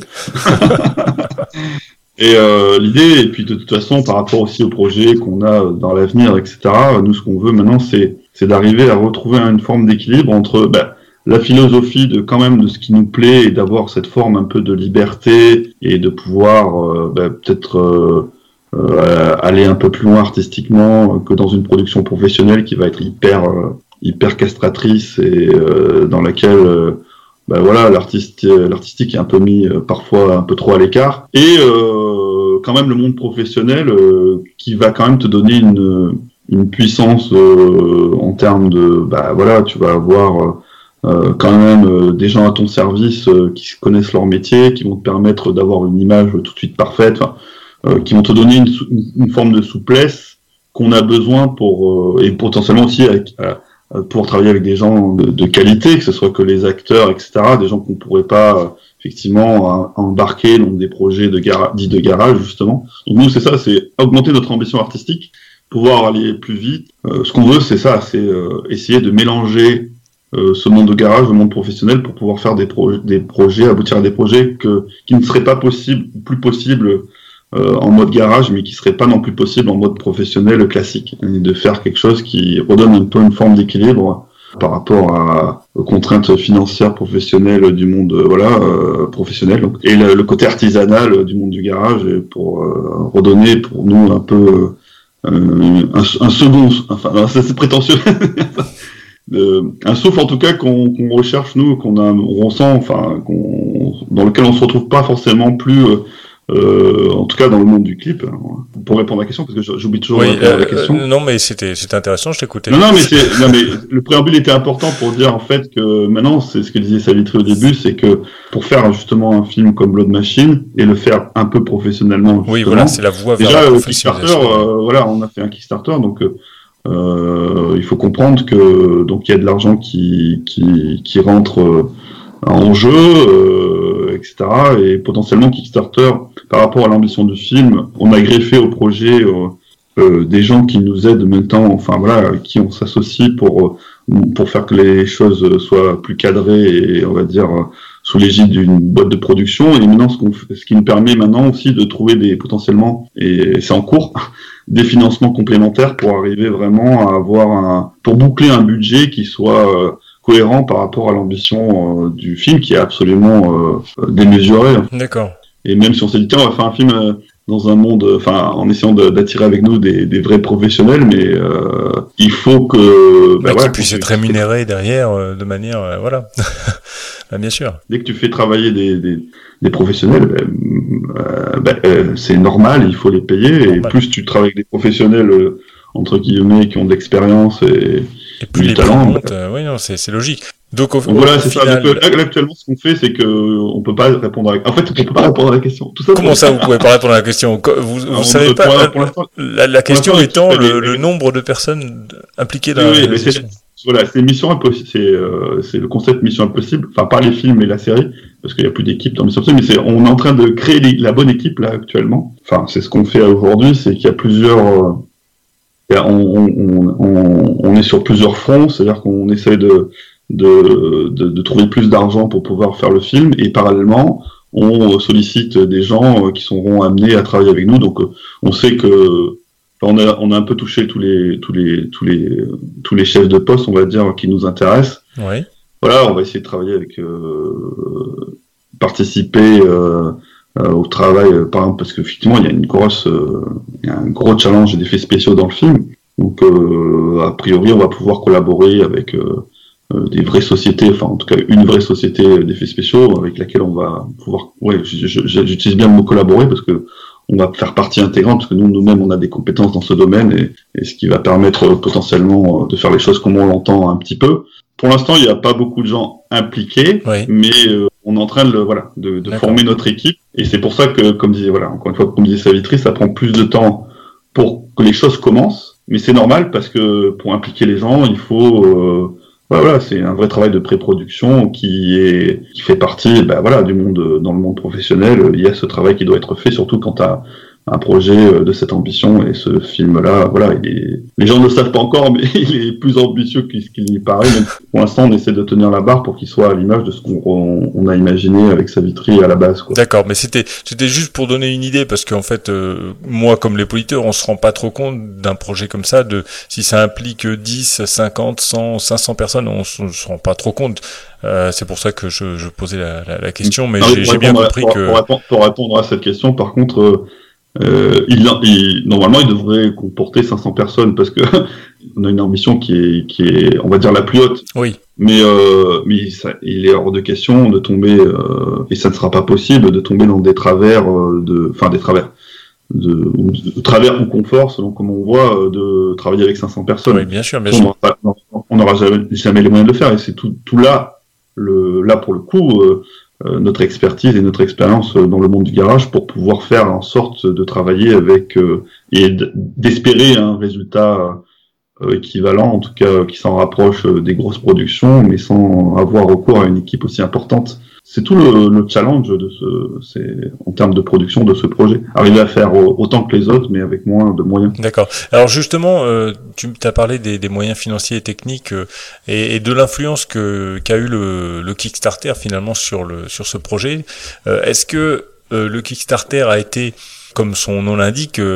Et l'idée, et puis de toute façon, par rapport aussi au projet qu'on a dans l'avenir, etc., nous, ce qu'on veut maintenant, c'est d'arriver à retrouver une forme d'équilibre entre la philosophie de ce qui nous plaît et d'avoir cette forme un peu de liberté et de pouvoir peut-être aller un peu plus loin artistiquement que dans une production professionnelle qui va être hyper castratrice et dans laquelle l'artistique est un peu mis parfois un peu trop à l'écart, et quand même le monde professionnel qui va quand même te donner une puissance en termes de tu vas avoir quand même des gens à ton service qui connaissent leur métier, qui vont te permettre d'avoir une image tout de suite parfaite, qui vont te donner une forme de souplesse qu'on a besoin et potentiellement aussi pour travailler avec des gens de qualité, que ce soit que les acteurs, etc., des gens qu'on pourrait pas effectivement embarquer dans des projets dits de garage, justement. Donc nous, c'est ça, c'est augmenter notre ambition artistique, pouvoir aller plus vite. Ce qu'on veut, c'est ça, c'est essayer de mélanger ce monde de garage, le monde professionnel, pour pouvoir faire des projets, aboutir à des projets qui ne seraient pas plus possibles en mode garage, mais qui seraient pas non plus possibles en mode professionnel classique. Et de faire quelque chose qui redonne un peu une forme d'équilibre par rapport aux contraintes financières professionnelles du monde professionnel, donc, et le côté artisanal du monde du garage, pour redonner pour nous un peu un second, enfin c'est prétentieux. Un souffle en tout cas qu'on recherche nous, on ressent, enfin dans lequel on se retrouve pas forcément plus, en tout cas dans le monde du clip. Pour répondre à la question, parce que j'oublie toujours de répondre à la question. Non, mais c'était intéressant, je t'écoutais. Non, mais le préambule était important pour dire en fait que maintenant, c'est ce que disait Savitri au début, c'est que pour faire justement un film comme Blood Machine et le faire un peu professionnellement. Oui, voilà, c'est la voie vers déjà, la Kickstarter, on a fait un Kickstarter, donc il faut comprendre que donc il y a de l'argent qui rentre en jeu, etc. Et potentiellement Kickstarter, par rapport à l'ambition du film, on a greffé au projet des gens qui nous aident maintenant, enfin voilà, qui on s'associe pour faire que les choses soient plus cadrées et on va dire sous l'égide d'une boîte de production. Et maintenant, ce qui nous permet maintenant aussi de trouver potentiellement, et c'est en cours, des financements complémentaires pour arriver vraiment à avoir pour boucler un budget qui soit cohérent par rapport à l'ambition du film, qui est absolument démesurée. D'accord. Et même si on s'est dit, tiens, on va faire un film dans un monde, en essayant d'attirer avec nous des vrais professionnels, mais il faut que... qu'ils puissent être rémunérés derrière de manière... voilà. Bien sûr. Dès que tu fais travailler des professionnels, c'est normal, il faut les payer, et plus tu travailles avec des professionnels, entre guillemets, qui ont de l'expérience et plus du talent... oui, non, c'est logique. Donc, voilà, c'est final... ça. Donc, actuellement, ce qu'on fait, c'est que on peut pas répondre on peut pas répondre à la question. Tout ça. Comment ça, vous pouvez pas répondre à la question? Vous savez pas. La question étant le nombre de personnes impliquées dans la réalisation. Voilà, c'est Mission Impossible. C'est le concept Mission Impossible. Enfin, pas les films et la série, parce qu'il y a plus d'équipe dans Mission Impossible. Mais on est en train de créer la bonne équipe là actuellement. Enfin, c'est ce qu'on fait aujourd'hui, c'est qu'il y a plusieurs. On est sur plusieurs fronts, c'est-à-dire qu'on essaie de trouver plus d'argent pour pouvoir faire le film, et parallèlement on sollicite des gens qui seront amenés à travailler avec nous. Donc on sait que on a un peu touché tous les chefs de poste, on va dire, qui nous intéressent. Oui. Voilà, on va essayer de travailler avec participer au travail, par exemple, parce qu'effectivement il y a un gros challenge d'effets spéciaux dans le film. Donc a priori on va pouvoir collaborer avec des vraies sociétés, enfin en tout cas une vraie société d'effets spéciaux avec laquelle on va pouvoir, j'utilise bien le mot collaborer parce que on va faire partie intégrante, parce que nous-mêmes on a des compétences dans ce domaine, et ce qui va permettre potentiellement de faire les choses comme on l'entend un petit peu. Pour l'instant il n'y a pas beaucoup de gens impliqués, mais on est en train de former notre équipe, et c'est pour ça que, comme disait, encore une fois, comme disait Savitri, ça prend plus de temps pour que les choses commencent, mais c'est normal parce que pour impliquer les gens il faut c'est un vrai travail de pré-production qui fait partie, du monde, dans le monde professionnel. Il y a ce travail qui doit être fait, surtout quand tu as un projet de cette ambition, et ce film-là, les gens ne le savent pas encore, mais il est plus ambitieux qu'il n'y paraît. Même pour l'instant, on essaie de tenir la barre pour qu'il soit à l'image de ce qu'on a imaginé avec Savitri à la base, quoi. D'accord, mais c'était juste pour donner une idée, parce qu'en fait, moi, comme les politeurs, on se rend pas trop compte d'un projet comme ça, si ça implique 10, 50, 100, 500 personnes, on se rend pas trop compte. C'est pour ça que je posais la question, mais j'ai bien compris que... Pour répondre à cette question, par contre... normalement, il devrait comporter 500 personnes, parce que on a une ambition qui est, on va dire, la plus haute. Oui. Mais il est hors de question de tomber, et ça ne sera pas possible de tomber dans des travers de travers ou confort, selon comment on voit, de travailler avec 500 personnes. Oui, bien sûr, bien sûr. On n'aura jamais les moyens de le faire, et c'est tout là, pour le coup, notre expertise et notre expérience dans le monde du garage, pour pouvoir faire en sorte de travailler avec et d'espérer un résultat équivalent, en tout cas qui s'en rapproche des grosses productions, mais sans avoir recours à une équipe aussi importante. C'est tout le challenge en termes de production de ce projet. Arriver à faire autant que les autres, mais avec moins de moyens. D'accord. Alors justement, tu as parlé des moyens financiers et techniques et de l'influence qu'a eu le Kickstarter finalement sur ce projet. Est-ce que le Kickstarter a été, comme son nom l'indique,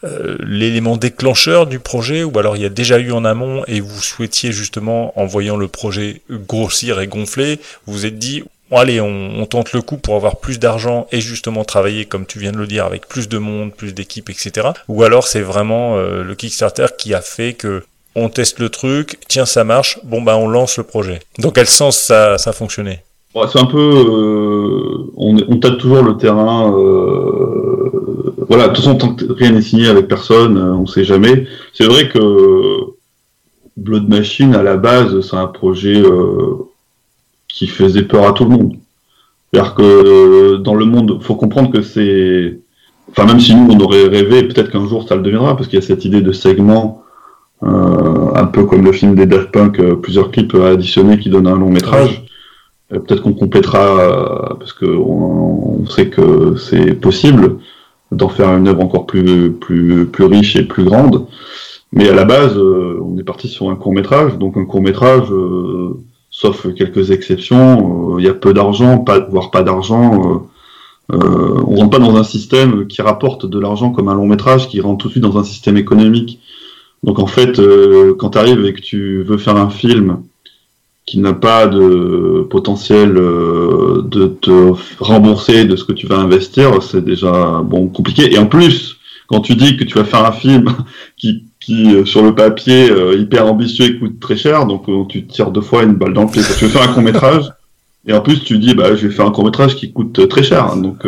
l'élément déclencheur du projet, ou alors il y a déjà eu en amont et vous souhaitiez justement, en voyant le projet grossir et gonfler, vous vous êtes dit, bon, allez, on tente le coup pour avoir plus d'argent et justement travailler, comme tu viens de le dire, avec plus de monde, plus d'équipes, etc. Ou alors c'est vraiment le Kickstarter qui a fait que on teste le truc, tiens ça marche, bon bah on lance le projet. Dans quel sens ça a fonctionné? Ouais, c'est un peu, on tâte toujours le terrain. Voilà, de toute façon, tant que rien n'est signé avec personne, on sait jamais. C'est vrai que Blood Machine, à la base, c'est un projet qui faisait peur à tout le monde. C'est-à-dire que dans le monde, faut comprendre que c'est, enfin même si nous on aurait rêvé, peut-être qu'un jour ça le deviendra, parce qu'il y a cette idée de segment, un peu comme le film des Daft Punk, plusieurs clips additionnés qui donnent un long métrage. Peut-être qu'on complétera, parce que on sait que c'est possible d'en faire une œuvre encore plus riche et plus grande. Mais à la base, on est parti sur un court-métrage. Donc un court-métrage, sauf quelques exceptions, il y a peu d'argent, voire pas d'argent. On rentre pas dans un système qui rapporte de l'argent comme un long-métrage, qui rentre tout de suite dans un système économique. Donc en fait, quand tu arrives et que tu veux faire un film qui n'a pas de potentiel de te rembourser de ce que tu vas investir, c'est déjà compliqué. Et en plus, quand tu dis que tu vas faire un film qui sur le papier hyper ambitieux et coûte très cher, donc tu tires 2 fois une balle dans le pied. Tu veux faire un court-métrage, et en plus tu dis je vais faire un court-métrage qui coûte très cher. Donc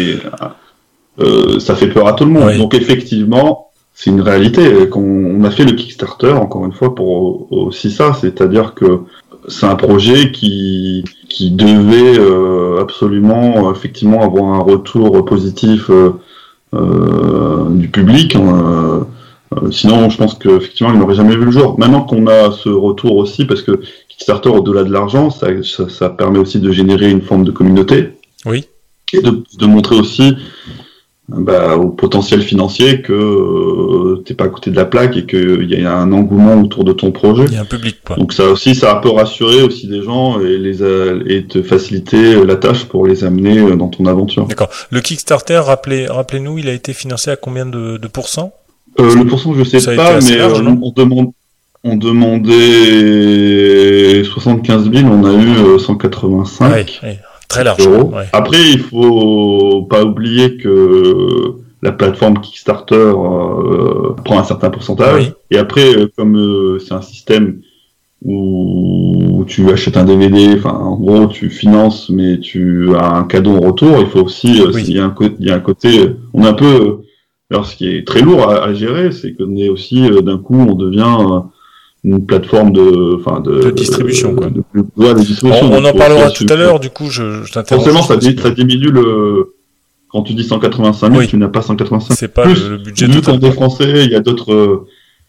ça fait peur à tout le monde. Oui. Donc effectivement, c'est une réalité. On a fait le Kickstarter, encore une fois, pour aussi ça, c'est-à-dire que c'est un projet qui devait absolument effectivement avoir un retour positif du public. Sinon, je pense qu'effectivement, il n'aurait jamais vu le jour. Maintenant qu'on a ce retour aussi, parce que Kickstarter, au-delà de l'argent, ça permet aussi de générer une forme de communauté. Oui. Et de montrer aussi au potentiel financier que t'es pas à côté de la plaque et qu'il y a un engouement autour de ton projet. Il y a un public, quoi. Donc ça aussi, ça peut rassurer aussi des gens et te faciliter la tâche pour les amener dans ton aventure. D'accord. Le Kickstarter, rappelez-nous, il a été financé à combien de pourcents? Le pourcent, je sais pas, mais large, on demandait 75 000, on a eu 185. Ouais. Très large. Ouais. Après, il faut pas oublier que la plateforme Kickstarter prend un certain pourcentage. Oui. Et après, comme c'est un système où tu achètes un DVD, enfin, en gros, tu finances, mais tu as un cadeau en retour. Il faut aussi, il y a un côté, on est un peu, alors ce qui est très lourd à gérer, c'est qu'on est aussi, d'un coup, on devient une plateforme de distribution, quoi. De distribution. On en parlera tout à l'heure, du coup, je t'interromps. Forcément, ça diminue quand tu dis 185 000, tu n'as pas 185 000. C'est pas le budget total. Vu qu'on est français, il y a d'autres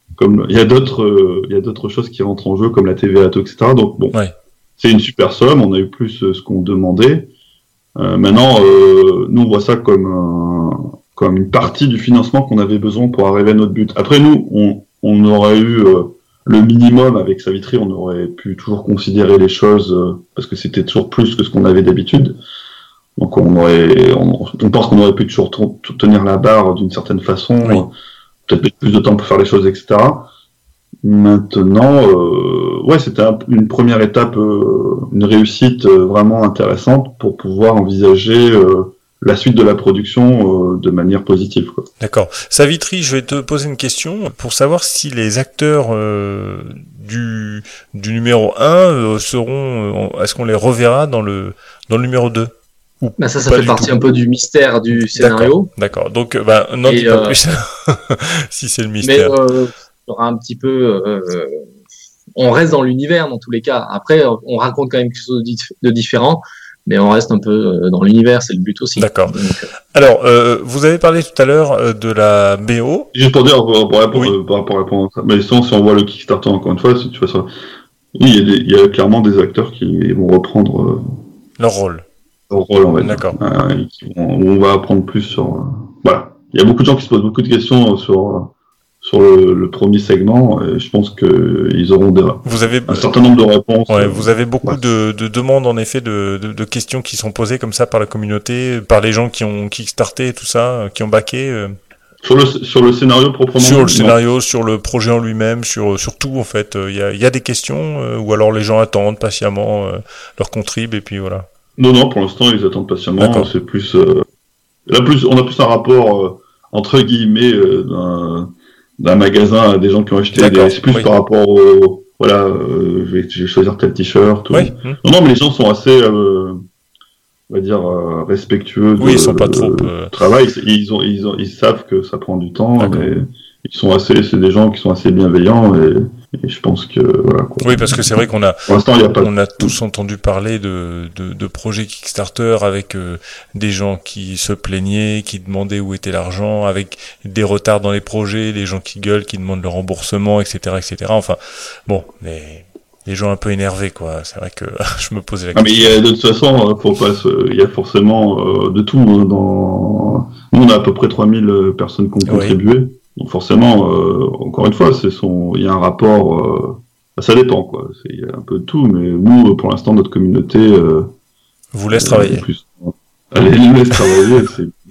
choses qui rentrent en jeu, comme la TVA, etc. Donc c'est une super somme, on a eu plus ce qu'on demandait. Maintenant, nous, on voit ça comme une partie du financement qu'on avait besoin pour arriver à notre but. Après, nous, on aurait eu le minimum avec Savitri, on aurait pu toujours considérer les choses parce que c'était toujours plus que ce qu'on avait d'habitude. Donc on pense qu'on aurait pu toujours tenir la barre d'une certaine façon, peut-être mettre plus de temps pour faire les choses, etc. Maintenant, c'était une première étape, une réussite vraiment intéressante pour pouvoir envisager la suite de la production de manière positive, quoi. D'accord. Savitri, je vais te poser une question pour savoir si les acteurs du numéro 1 seront, est-ce qu'on les reverra dans le numéro 2 ou ça fait partie un peu du mystère du scénario. D'accord. Donc, n'en dis pas plus si c'est le mystère. Mais il y aura un petit peu... on reste dans l'univers dans tous les cas. Après, on raconte quand même quelque chose de différent. Mais on reste un peu dans l'univers, c'est le but aussi. D'accord. Alors, vous avez parlé tout à l'heure de la BO. Juste pour dire, pour répondre à ça. Mais sinon, si on voit le Kickstarter encore une fois, si tu vois ça, oui, il y a clairement des acteurs qui vont reprendre leur rôle. Leur rôle, on va dire. D'accord. On va apprendre plus sur. Voilà. Il y a beaucoup de gens qui se posent beaucoup de questions sur le premier segment, et je pense qu'ils auront un certain nombre de réponses. Ouais, vous avez beaucoup de demandes, en effet, de questions qui sont posées comme ça par la communauté, par les gens qui ont kickstarté et tout ça, qui ont backé. Sur le scénario proprement. Sur le scénario, sur le projet en lui-même, sur tout en fait. Il y a des questions ou alors les gens attendent patiemment leur contrib et puis voilà. Non, pour l'instant ils attendent patiemment. D'accord. C'est plus, on a plus un rapport entre guillemets d'un magasin à des gens qui ont acheté. C'est plus par rapport au je vais choisir tel t-shirt. Oui. Non, mais les gens sont assez on va dire respectueux ils sont pas trop travail. Ils savent que ça prend du temps, mais c'est des gens qui sont assez bienveillants et je pense que voilà quoi. Oui, parce que c'est vrai qu'on a pour l'instant, on a tous entendu parler de projets Kickstarter avec des gens qui se plaignaient, qui demandaient où était l'argent, avec des retards dans les projets, des gens qui gueulent, qui demandent le remboursement, etc. Enfin, bon, les gens un peu énervés, quoi. C'est vrai que je me posais la question. Mais de toute façon, il y a forcément de tout. Nous, on a à peu près 3000 personnes qui ont contribué. Donc forcément, encore une fois, il y a un rapport. Ça dépend, quoi. Il y a un peu de tout, mais nous, pour l'instant, notre communauté vous laisse travailler. Allez, nous laisse travailler.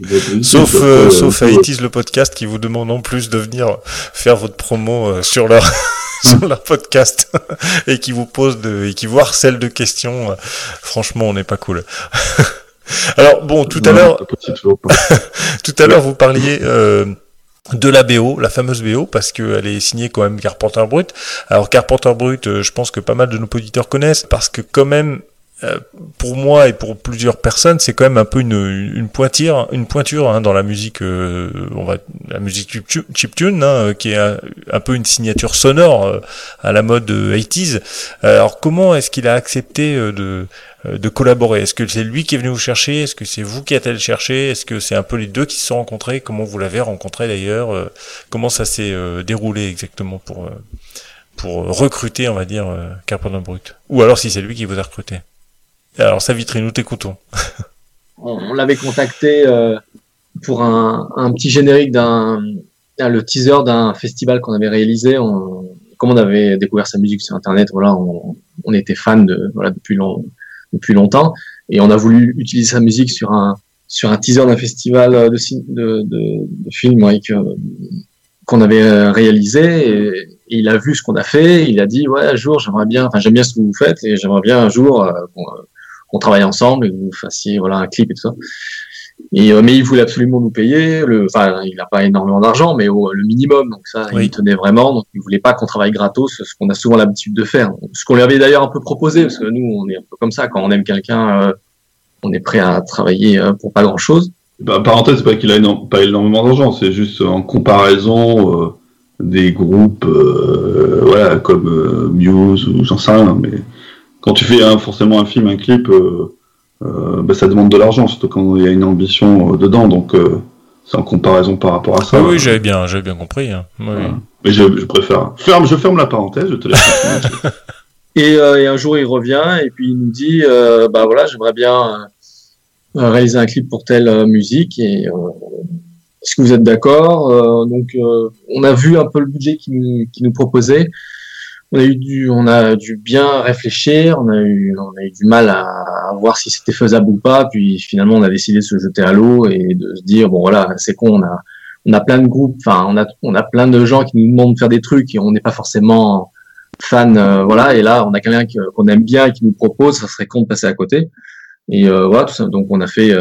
Sauf à It Is le podcast qui vous demande en plus de venir faire votre promo sur leur sur leur podcast et qui vous qui vous harcèle de questions. Franchement, on n'est pas cool. Alors bon, tout à l'heure, vous parliez de la BO, la fameuse BO, parce qu'elle est signée quand même Carpenter Brut. Alors Carpenter Brut, je pense que pas mal de nos auditeurs connaissent, parce que quand même, pour moi et pour plusieurs personnes, c'est quand même un peu une pointure dans la musique, la musique chiptune, qui est un peu une signature sonore à la mode 80s. Alors comment est-ce qu'il a accepté de collaborer? Est-ce que c'est lui qui est venu vous chercher? Est-ce que c'est vous qui êtes allé le chercher? Est-ce que c'est un peu les deux qui se sont rencontrés? Comment vous l'avez rencontré d'ailleurs? Comment ça s'est déroulé exactement pour recruter, on va dire, Carpenter Brut? Ou alors si c'est lui qui vous a recruté? Alors Savitri, nous t'écoutons. On l'avait contacté pour un petit générique le teaser d'un festival qu'on avait réalisé. Comme on avait découvert sa musique sur Internet, voilà, on était fan depuis longtemps, et on a voulu utiliser sa musique sur un teaser d'un festival de films qu'on avait réalisé, et il a vu ce qu'on a fait. Il a dit un jour j'aime bien ce que vous faites, et j'aimerais bien un jour qu'on travaille ensemble et que vous fassiez un clip et tout ça. Mais il voulait absolument nous payer. Il n'a pas énormément d'argent, mais le minimum. Donc ça, il tenait vraiment. Donc il voulait pas qu'on travaille gratos, ce qu'on a souvent l'habitude de faire. Ce qu'on lui avait d'ailleurs un peu proposé, parce que nous, on est un peu comme ça. Quand on aime quelqu'un, on est prêt à travailler pour pas grand-chose. Parenthèse, c'est pas qu'il a pas énormément d'argent. C'est juste en comparaison des groupes, comme Muse ou j'en sais rien. Mais quand tu fais forcément un film, un clip. Ça demande de l'argent, surtout quand il y a une ambition dedans, donc c'est en comparaison par rapport à ça. Oui, j'avais bien compris. Hein. Oui. Mais je préfère. Je ferme la parenthèse, je te laisse. Et un jour il revient et puis il nous dit, j'aimerais bien réaliser un clip pour telle musique, et est-ce que vous êtes d'accord? Donc on a vu un peu le budget qu'il nous proposait. On a dû bien réfléchir, on a eu du mal à voir si c'était faisable ou pas, puis finalement on a décidé de se jeter à l'eau et de se dire c'est con, on a plein de groupes, on a plein de gens qui nous demandent de faire des trucs et on n'est pas forcément fan, et là on a quelqu'un qu'on aime bien et qui nous propose, ça serait con de passer à côté. Et tout ça, donc on a fait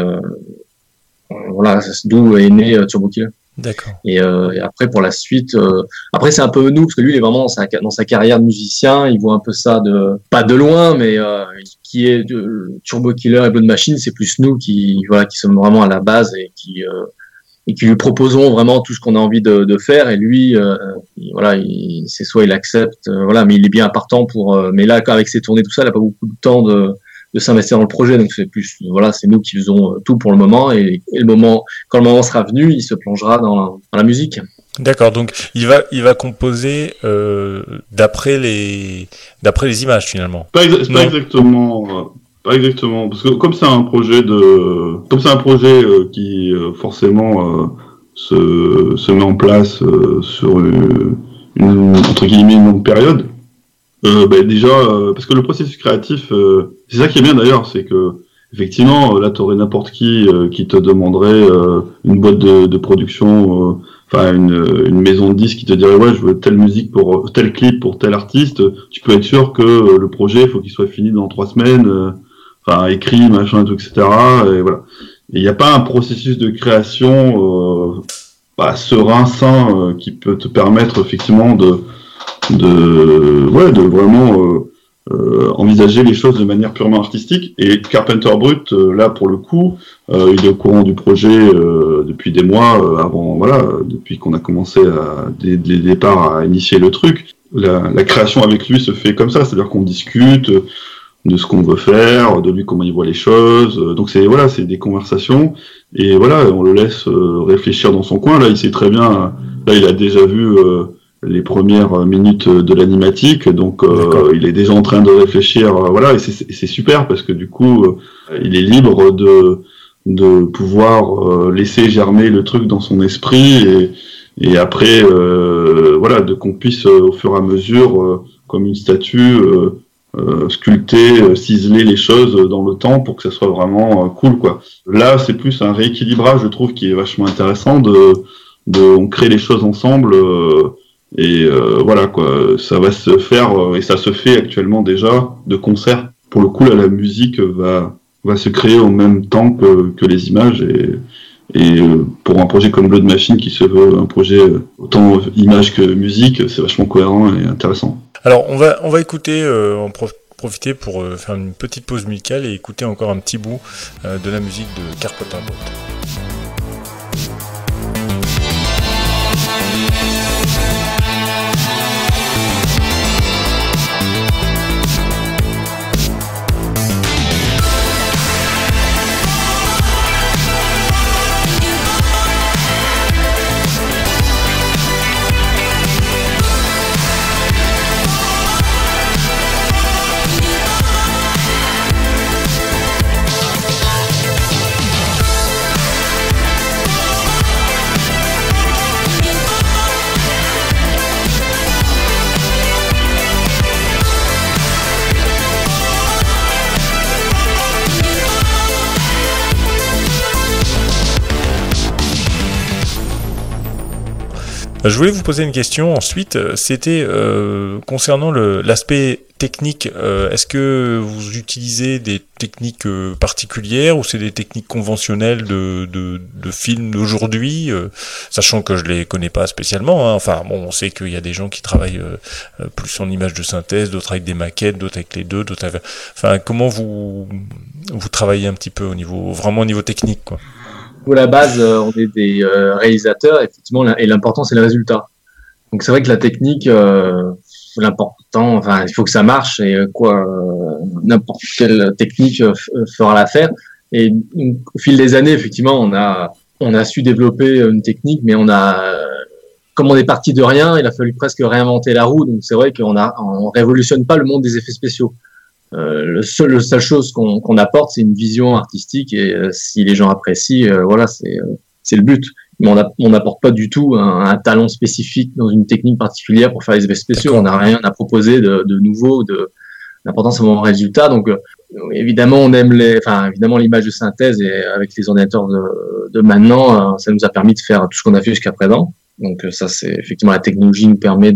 d'où est né Turbo Killer. D'accord. Et après pour la suite, après c'est un peu nous, parce que lui il est vraiment dans sa carrière de musicien, il voit un peu ça pas de loin, mais qui est Turbo Killer et Blood Machine, c'est plus nous qui sommes vraiment à la base et qui lui proposons vraiment tout ce qu'on a envie de faire, et lui c'est soit il accepte, mais il est bien partant mais là avec ses tournées tout ça, il a pas beaucoup de temps de s'investir dans le projet, donc c'est plus c'est nous qui faisons tout pour le moment, et quand le moment sera venu, il se plongera dans la musique. D'accord, donc il va composer d'après les images finalement. Pas exactement, parce que comme c'est un projet qui forcément se met en place sur une entre guillemets une longue période. Parce que le processus créatif, c'est ça qui est bien d'ailleurs, c'est que effectivement là t'aurais n'importe qui te demanderait une boîte de production une maison de disques qui te dirait ouais je veux telle musique pour tel clip pour tel artiste, tu peux être sûr que le projet faut qu'il soit fini dans 3 semaines, écrit machin tout etc. Et voilà. Et il n'y a pas un processus de création serein, sain, qui peut te permettre effectivement de vraiment envisager les choses de manière purement artistique. Et Carpenter Brut, là pour le coup, il est au courant du projet depuis des mois avant, depuis qu'on a commencé dès le départ à initier le truc. La création avec lui se fait comme ça, c'est-à-dire qu'on discute de ce qu'on veut faire, de lui comment il voit les choses. Donc c'est des conversations et on le laisse réfléchir dans son coin. Là, il sait très bien. Là, il a déjà vu les premières minutes de l'animatique, donc il est déjà en train de réfléchir. Et c'est super parce que du coup, il est libre de pouvoir laisser germer le truc dans son esprit et après, de qu'on puisse au fur et à mesure, comme une statue. Sculpter, ciseler les choses dans le temps pour que ça soit vraiment cool quoi. Là c'est plus un rééquilibrage je trouve qui est vachement intéressant on crée les choses ensemble ça va se faire et ça se fait actuellement déjà de concert. Pour le coup là la musique va se créer en même temps que les images et pour un projet comme Blood Machine qui se veut un projet autant image que musique, c'est vachement cohérent et intéressant. Alors on va écouter, profiter pour faire une petite pause musicale et écouter encore un petit bout de la musique de Carpenter Brut. Je voulais vous poser une question ensuite, c'était concernant l'aspect technique. Est-ce que vous utilisez des techniques particulières ou c'est des techniques conventionnelles de films d'aujourd'hui, sachant que je les connais pas spécialement, hein. Enfin bon, on sait qu'il y a des gens qui travaillent plus en images de synthèse, d'autres avec des maquettes, d'autres avec les deux, d'autres avec... Enfin, comment vous travaillez un petit peu au niveau technique quoi. Pour la base, on est des réalisateurs, effectivement, et l'important c'est le résultat. Donc c'est vrai que la technique, l'important, il faut que ça marche et n'importe quelle technique fera l'affaire. Et au fil des années, effectivement, on a su développer une technique, mais comme on est parti de rien, il a fallu presque réinventer la roue. Donc c'est vrai on révolutionne pas le monde des effets spéciaux. La seule chose qu'on apporte, c'est une vision artistique et si les gens apprécient, c'est le but. Mais on n'apporte pas du tout un talent spécifique dans une technique particulière pour faire les effets spéciaux. On n'a rien à proposer de nouveau. L'important c'est vraiment le résultat. Donc évidemment on aime évidemment l'image de synthèse et avec les ordinateurs de maintenant, ça nous a permis de faire tout ce qu'on a fait jusqu'à présent. Donc ça c'est effectivement la technologie nous permet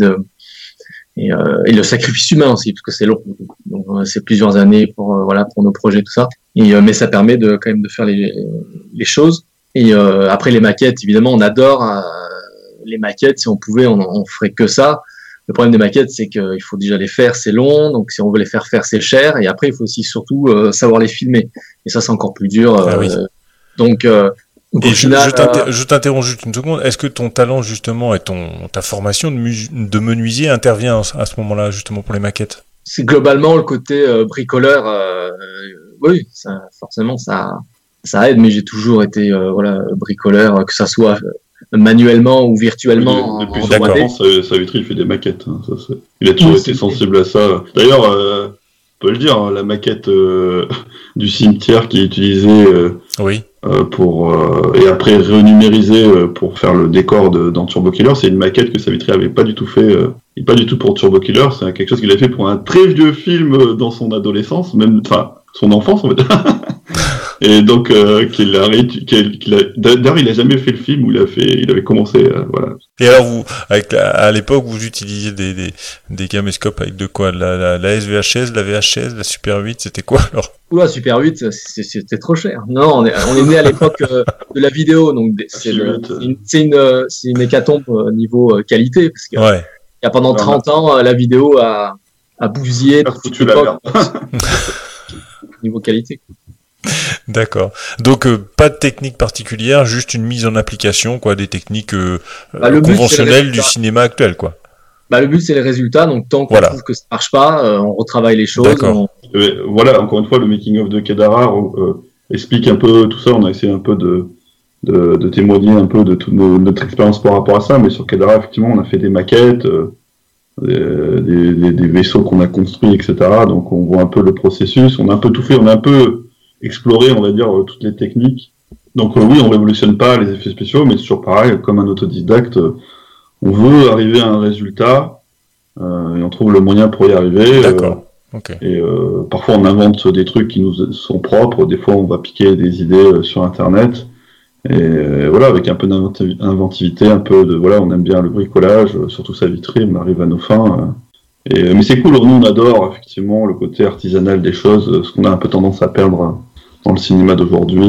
et le sacrifice humain aussi parce que c'est long. Donc c'est plusieurs années pour nos projets tout ça. Mais ça permet quand même de faire les choses. Et après les maquettes, évidemment, on adore les maquettes. Si on pouvait, on ferait que ça. Le problème des maquettes, c'est qu'il faut déjà les faire, c'est long. Donc si on veut les faire, c'est cher. Et après, il faut aussi surtout savoir les filmer. Et ça, c'est encore plus dur. Oui. Et je t'interromps juste une seconde. Est-ce que ton talent justement et ta formation de menuisier intervient à ce moment-là justement pour les maquettes? C'est globalement le côté bricoleur. Oui, forcément ça aide, mais j'ai toujours été bricoleur, que ça soit manuellement ou virtuellement. Depuis son enfance, Savitri, il fait des maquettes. Hein, il a toujours été sensible à ça. D'ailleurs, on peut le dire, hein, la maquette du cimetière qui est utilisée et après renumérisée pour faire le décor dans Turbo Killer, c'est une maquette que Savitri avait pas du tout fait, et pas du tout pour Turbo Killer. C'est quelque chose qu'il a fait pour un très vieux film dans son adolescence, son enfance en fait. Et donc, d'ailleurs, il a jamais fait le film où il avait commencé, voilà. Et alors à l'époque, vous utilisiez des caméscopes avec de quoi? La SVHS, la VHS, la Super 8, c'était quoi alors? Oula, Super 8, c'était trop cher. Non, on est né à l'époque de la vidéo, donc c'est une hécatombe niveau qualité, parce que il y a pendant 30 ans, la vidéo a bousillé toute l'époque niveau qualité. D'accord. Donc pas de technique particulière, juste une mise en application, quoi, des techniques conventionnelles du cinéma actuel, quoi. Le but c'est les résultats, donc tant qu'on trouve que ça marche pas, on retravaille les choses. D'accord. Voilà, encore une fois, le making of de Kedara explique un peu tout ça. On a essayé un peu de témoigner un peu de toute notre expérience par rapport à ça, mais sur Kedara, effectivement, on a fait des maquettes, des vaisseaux qu'on a construits, etc. Donc on voit un peu le processus. On a un peu tout fait, on a un peu exploré, on va dire, toutes les techniques. Donc oui, on révolutionne pas les effets spéciaux, mais c'est toujours pareil, comme un autodidacte, on veut arriver à un résultat et on trouve le moyen pour y arriver. D'accord. Okay. Et parfois on invente des trucs qui nous sont propres, des fois on va piquer des idées sur internet. Et voilà, avec un peu d'inventivité, un peu de voilà, on aime bien le bricolage, surtout sa vitrine, on arrive à nos fins. Mais c'est cool, nous on adore effectivement le côté artisanal des choses, ce qu'on a un peu tendance à perdre dans le cinéma d'aujourd'hui.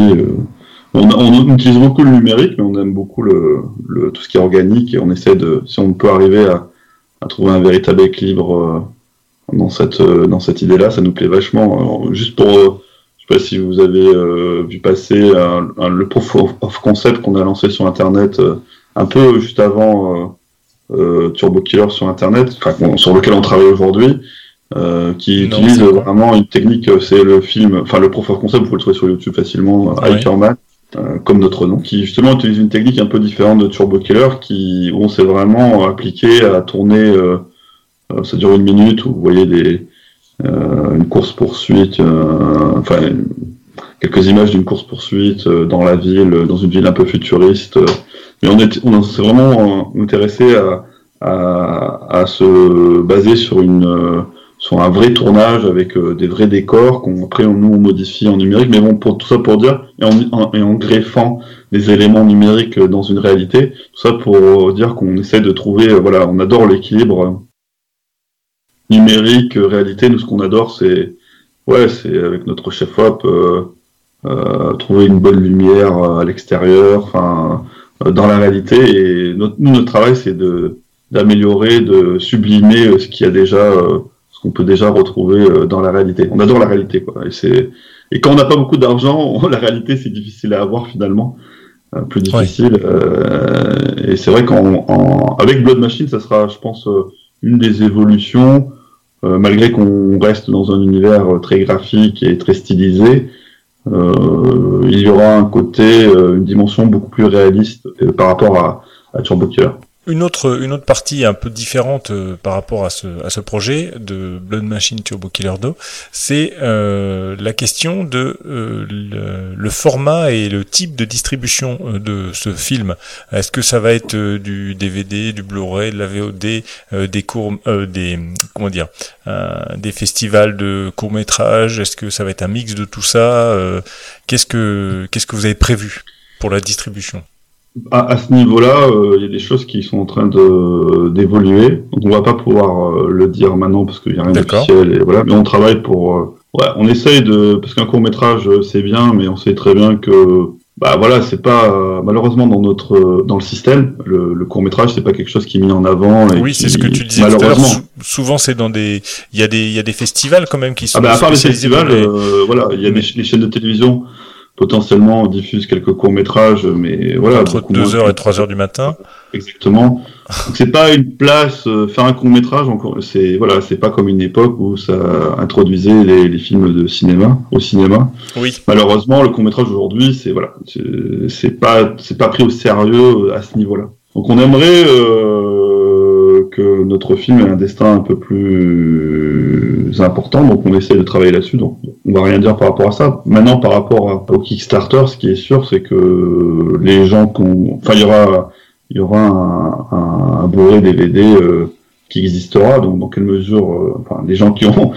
On utilise beaucoup le numérique, mais on aime beaucoup tout ce qui est organique, et on essaie si on peut arriver à trouver un véritable équilibre dans cette idée-là, ça nous plaît vachement. Juste pour, je sais pas si vous avez vu passer le proof of concept qu'on a lancé sur Internet un peu juste avant Turbo Killer sur Internet, sur lequel on travaille aujourd'hui. Qui utilise vraiment une technique, c'est le proof of concept, vous pouvez le trouver sur YouTube facilement, Hyperman, comme notre nom, qui justement utilise une technique un peu différente de Turbo Killer, où on s'est vraiment appliqué à tourner, ça dure 1 minute, où vous voyez une course-poursuite, quelques images d'une course-poursuite dans la ville, dans une ville un peu futuriste, mais on s'est vraiment intéressé à se baser sur un vrai tournage avec des vrais décors qu'après on modifie en numérique, mais bon, tout ça pour dire, et en greffant des éléments numériques dans une réalité, tout ça pour dire qu'on essaie de trouver, on adore l'équilibre numérique, réalité. Nous, ce qu'on adore, c'est avec notre chef-op, trouver une bonne lumière à l'extérieur, dans la réalité, et notre travail, c'est d'améliorer, de sublimer ce qu'il y a déjà, ce qu'on peut déjà retrouver dans la réalité. On adore la réalité, quoi. Et quand on n'a pas beaucoup d'argent, la réalité c'est difficile à avoir finalement, plus difficile. Et c'est vrai qu'avec Blood Machine, ça sera, je pense, une des évolutions, malgré qu'on reste dans un univers très graphique et très stylisé. Il y aura un côté, une dimension beaucoup plus réaliste par rapport à Turbo Killer. Une autre partie un peu différente par rapport à ce projet de Blood Machine Turbo Killer 2, c'est la question de le format et le type de distribution de ce film. Est-ce que ça va être du DVD, du Blu-ray, de la VOD, des festivals de courts-métrages? Est-ce que ça va être un mix de tout ça? Qu'est-ce que vous avez prévu pour la distribution? À ce niveau-là, il y a des choses qui sont en train d'évoluer. Donc on va pas pouvoir le dire maintenant parce qu'il y a rien d'officiel, et voilà. Mais on travaille pour. On essaye parce qu'un court métrage c'est bien, mais on sait très bien que c'est pas malheureusement dans le système. Le court métrage c'est pas quelque chose qui est mis en avant. Oui, c'est ce que tu disais tout à l'heure. Souvent c'est il y a des festivals quand même qui sont. À part les festivals, il y a les chaînes de télévision. Potentiellement, on diffuse quelques courts-métrages, mais voilà. Entre 2h et 3h du matin. Exactement. Donc, c'est pas une place, faire un court-métrage, c'est pas comme une époque où ça introduisait les films au cinéma. Oui. Malheureusement, le court-métrage aujourd'hui, c'est pas pris au sérieux à ce niveau-là. Donc, on aimerait, que notre film ait un destin un peu plus important, donc on essaie de travailler là-dessus, donc on va rien dire par rapport à ça. Maintenant, par rapport au Kickstarter, ce qui est sûr, c'est que les gens il y aura un Blu-ray DVD qui existera, donc dans quelle mesure, les gens qui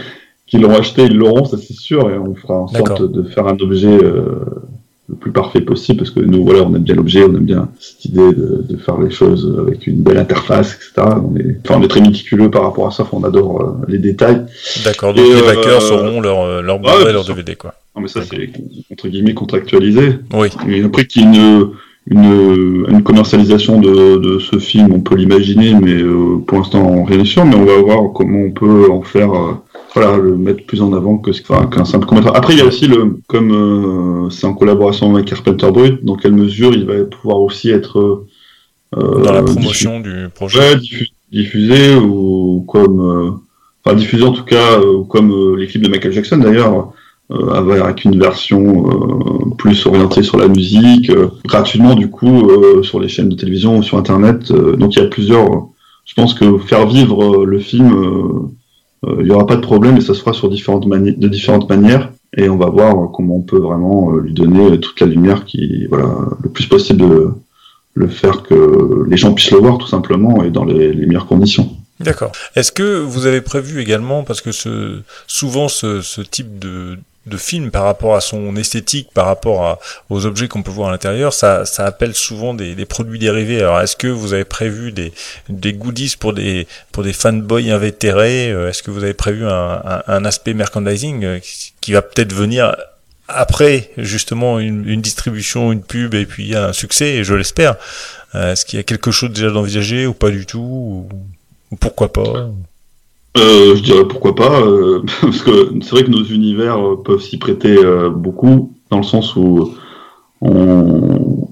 qui l'ont acheté, ils l'auront, ça c'est sûr, et on fera en sorte de faire un objet le plus parfait possible, parce que nous, voilà, on aime bien l'objet, on aime bien cette idée de faire les choses avec une belle interface, etc. On est très méticuleux par rapport à ça, on adore les détails. D'accord, donc les backers auront leur Blu-ray, leur DVD, quoi. Non, mais ça, c'est, entre guillemets, contractualisé. Oui. Et après qu'il y ait une commercialisation de ce film, on peut l'imaginer, mais pour l'instant, rien n'est sûr, mais on va voir comment on peut en faire... le mettre plus en avant qu'un simple court-métrage. Après, il y a aussi comme c'est en collaboration avec Carpenter Brut, dans quelle mesure il va pouvoir aussi être dans la promotion du projet, diffusé ou comme diffusé en tout cas, ou comme les clips de Michael Jackson d'ailleurs, avec une version plus orientée sur la musique, gratuitement du coup sur les chaînes de télévision ou sur Internet. Donc il y a plusieurs. Je pense que faire vivre le film. Il n'y aura pas de problème et ça se fera de différentes manières et on va voir comment on peut vraiment lui donner toute la lumière le plus possible de le faire que les gens puissent le voir tout simplement et dans les meilleures conditions. D'accord. Est-ce que vous avez prévu également, parce que souvent ce type de film par rapport à son esthétique, par rapport aux objets qu'on peut voir à l'intérieur, ça appelle souvent des produits dérivés. Alors est-ce que vous avez prévu des goodies pour des fanboys invétérés? Est-ce que vous avez prévu un aspect merchandising qui va peut-être venir après justement une distribution, une pub et puis un succès, et je l'espère. Est-ce qu'il y a quelque chose déjà d'envisagé ou pas du tout, ou pourquoi pas? Je dirais pourquoi pas, parce que c'est vrai que nos univers peuvent s'y prêter beaucoup, dans le sens où on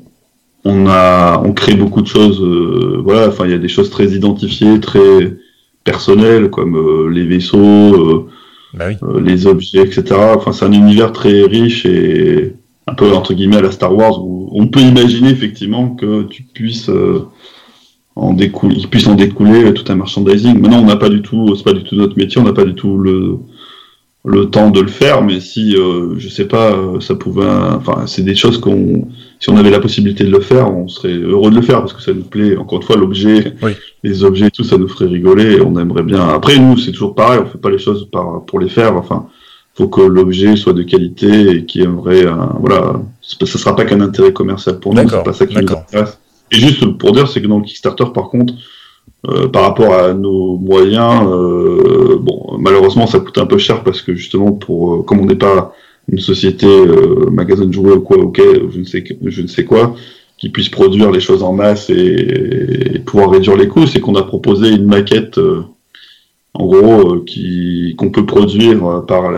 crée beaucoup de choses, il y a des choses très identifiées, très personnelles, comme les vaisseaux, les objets, etc. Enfin, c'est un univers très riche et un peu entre guillemets à la Star Wars, où on peut imaginer effectivement que tu puisses il puisse en découler tout un merchandising. Maintenant, c'est pas du tout notre métier, on n'a pas du tout le temps de le faire, mais si, je sais pas, ça pouvait, c'est des choses si on avait la possibilité de le faire, on serait heureux de le faire, parce que ça nous plaît, encore une fois, l'objet, les objets, tout, ça nous ferait rigoler, et on aimerait bien. Après, nous, c'est toujours pareil, on fait pas les choses pour les faire, faut que l'objet soit de qualité, et qu'il y ait un vrai, ça sera pas qu'un intérêt commercial pour nous, c'est pas ça qui nous intéresse. Et juste pour dire, c'est que dans le Kickstarter, par contre, par rapport à nos moyens, malheureusement, ça coûte un peu cher parce que justement, comme on n'est pas une société magasin de jouets ou quoi, je ne sais quoi, qui puisse produire les choses en masse et pouvoir réduire les coûts, c'est qu'on a proposé une maquette, en gros, qu'on peut produire par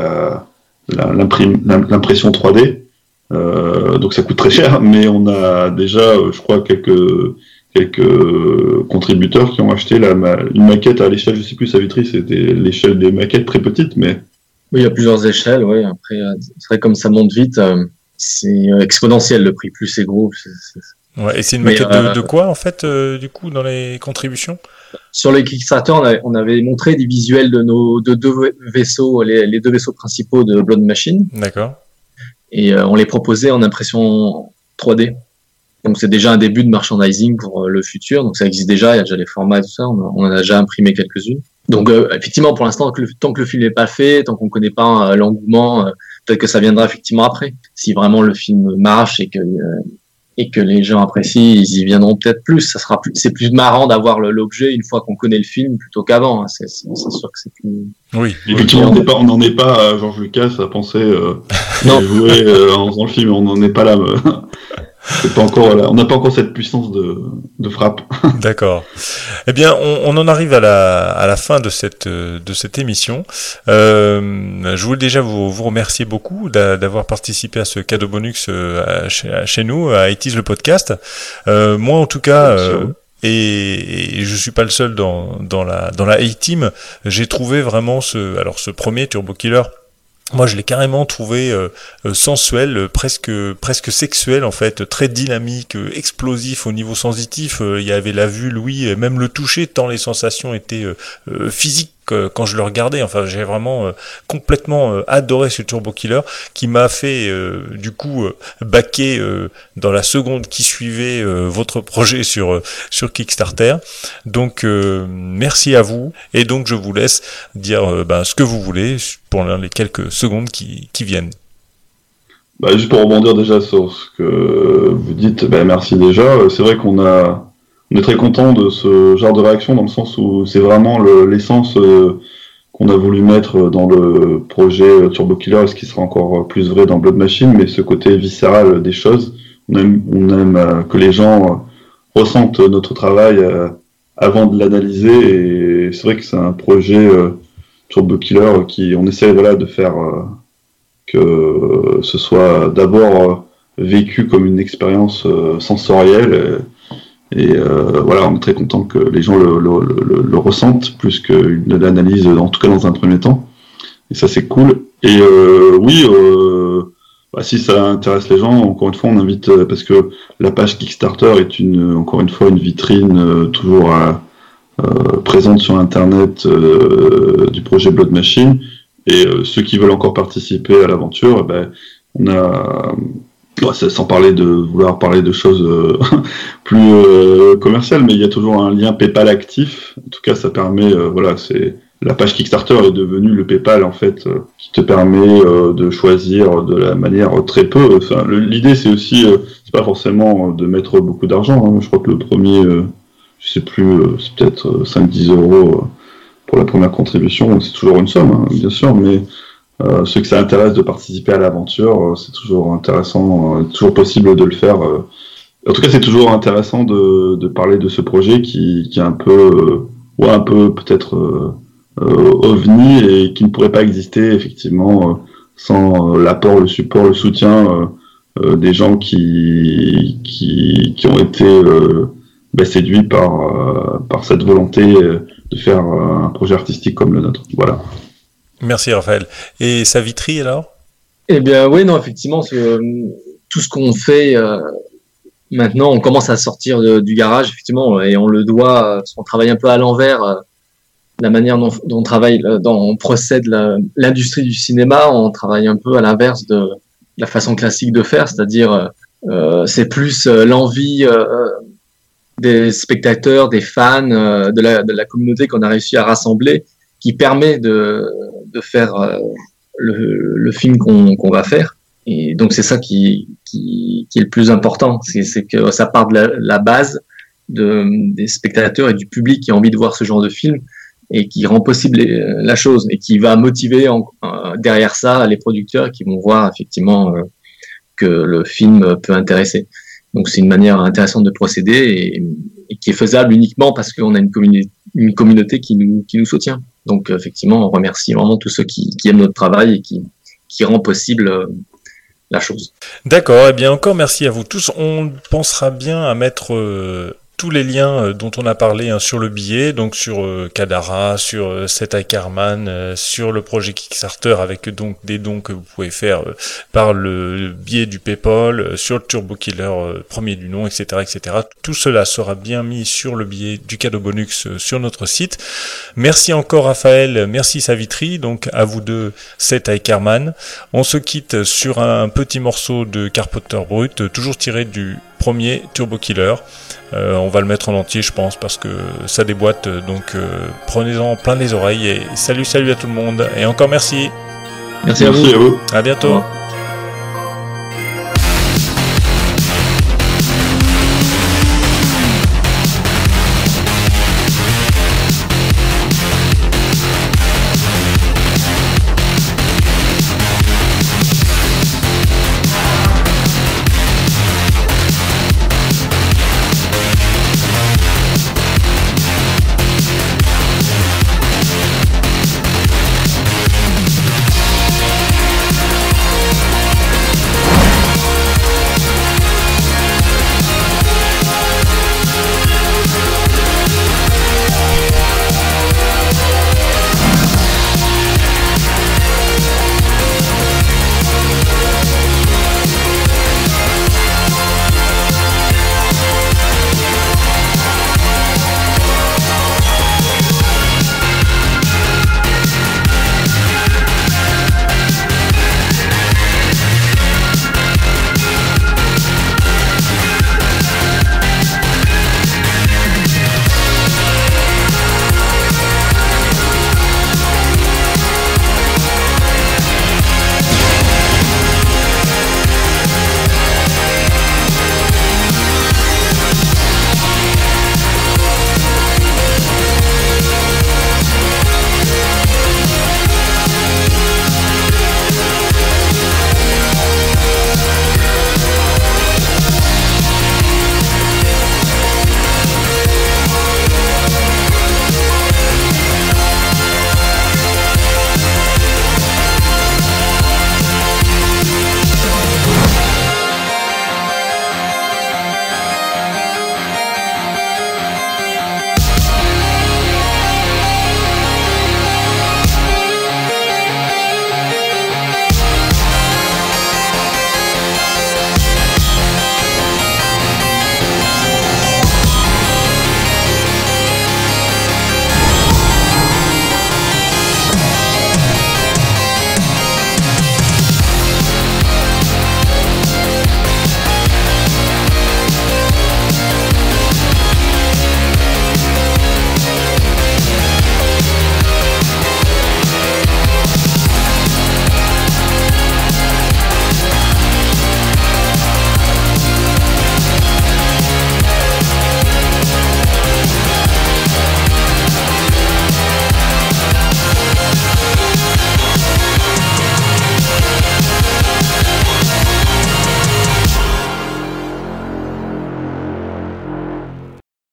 l'impression 3D. Donc ça coûte très cher, mais on a déjà, je crois, quelques contributeurs qui ont acheté une maquette à l'échelle, je sais plus, Savitri, c'était l'échelle des maquettes très petites, mais... Oui, il y a plusieurs échelles, oui. Après, c'est vrai, comme ça monte vite, c'est exponentiel le prix, plus c'est gros. Ouais, et c'est une maquette de quoi, en fait, du coup, dans les contributions? Sur les Kickstarter, on avait montré des visuels de deux vaisseaux, les deux vaisseaux principaux de Blood Machine. D'accord. Et on les proposait en impression 3D. Donc c'est déjà un début de merchandising pour le futur. Donc ça existe déjà, il y a déjà les formats et tout ça. On en a déjà imprimé quelques-unes. Donc effectivement, pour l'instant, tant que le film n'est pas fait, tant qu'on connaît pas l'engouement, peut-être que ça viendra effectivement après. Si vraiment le film marche et que les gens apprécient, ils y viendront peut-être plus. C'est plus marrant d'avoir l'objet une fois qu'on connaît le film plutôt qu'avant. C'est sûr que c'est plus... Oui, effectivement, on n'en est pas à George Lucas à penser jouer en faisant le film, on n'en est pas là. C'est pas encore on n'a pas encore cette puissance de frappe. D'accord. Eh bien, on en arrive à la fin de cette émission. Je voulais déjà vous remercier beaucoup d'avoir participé à ce cadeau bonus chez nous à It Is le podcast. Moi, en tout cas. Et je suis pas le seul dans la A-Team. J'ai trouvé vraiment ce premier Turbo Killer. Moi, je l'ai carrément trouvé sensuel, presque sexuel en fait, très dynamique, explosif au niveau sensitif. Il y avait la vue, l'ouïe, même le toucher, tant les sensations étaient physiques quand je le regardais. Enfin, j'ai vraiment complètement adoré ce Turbo Killer qui m'a fait du coup backer dans la seconde qui suivait votre projet sur Kickstarter. Donc merci à vous, et donc je vous laisse dire ce que vous voulez pour les quelques secondes qui viennent. Juste pour rebondir déjà sur ce que vous dites, merci déjà. C'est vrai qu'on est très content de ce genre de réaction, dans le sens où c'est vraiment l'essence qu'on a voulu mettre dans le projet Turbo Killer, ce qui sera encore plus vrai dans Blood Machine, mais ce côté viscéral des choses. On aime que les gens ressentent notre travail avant de l'analyser, et c'est vrai que c'est un projet Turbo Killer on essaie de faire que ce soit d'abord vécu comme une expérience sensorielle, et on est très content que les gens le ressentent plus qu'une analyse, en tout cas dans un premier temps, et ça c'est cool. Et si ça intéresse les gens, encore une fois on invite, parce que la page Kickstarter est encore une fois une vitrine toujours présente sur internet du projet Blood Machine, et ceux qui veulent encore participer à l'aventure, on a, sans parler de vouloir parler de choses plus commerciales, mais il y a toujours un lien PayPal actif. En tout cas, ça permet, c'est la page Kickstarter est devenue le PayPal en fait, qui te permet de choisir de la manière très peu. Enfin, l'idée c'est aussi, c'est pas forcément de mettre beaucoup d'argent. Hein. Je crois que le premier, je sais plus, c'est peut-être 5-10 euros pour la première contribution. C'est toujours une somme, hein, bien sûr, mais ceux que ça intéresse de participer à l'aventure, c'est toujours intéressant, toujours possible de le faire. En tout cas, c'est toujours intéressant de parler de ce projet qui est un peu peut-être ovni, et qui ne pourrait pas exister effectivement sans l'apport, le support, le soutien des gens qui ont été séduits par cette volonté de faire un projet artistique comme le nôtre. Voilà. Merci Raphaël. Et Savitri alors ? Eh bien oui, non, effectivement, tout ce qu'on fait maintenant, on commence à sortir du garage, effectivement, et on le doit, parce qu'on travaille un peu à l'envers, la manière dont on travaille, on procède l'industrie du cinéma, on travaille un peu à l'inverse de la façon classique de faire, c'est-à-dire c'est plus l'envie des spectateurs, des fans, de la communauté qu'on a réussi à rassembler, qui permet de faire le film qu'on va faire. Et donc c'est ça qui est le plus important, c'est que ça part de la base des spectateurs et du public qui a envie de voir ce genre de film, et qui rend possible la chose, et qui va motiver derrière ça les producteurs qui vont voir effectivement que le film peut intéresser. Donc c'est une manière intéressante de procéder, et qui est faisable uniquement parce qu'on a une communauté qui nous soutient. Donc effectivement, on remercie vraiment tous ceux qui aiment notre travail et qui rend possible la chose. D'accord, eh bien encore merci à vous tous. On pensera bien à mettre tous les liens dont on a parlé sur le billet, donc sur Kadara, sur Seth Ackerman, sur le projet Kickstarter, avec donc des dons que vous pouvez faire par le biais du PayPal, sur le Turbo Killer premier du nom, etc., etc. Tout cela sera bien mis sur le billet du cadeau bonus sur notre site. Merci encore Raphaël, merci Savitri, donc à vous deux, Seth Ackerman. On se quitte sur un petit morceau de Carpenter Brut, toujours tiré du premier Turbo Killer. On va le mettre en entier, je pense, parce que ça déboîte, donc prenez-en plein les oreilles, et salut à tout le monde, et encore merci. Merci à vous. À bientôt.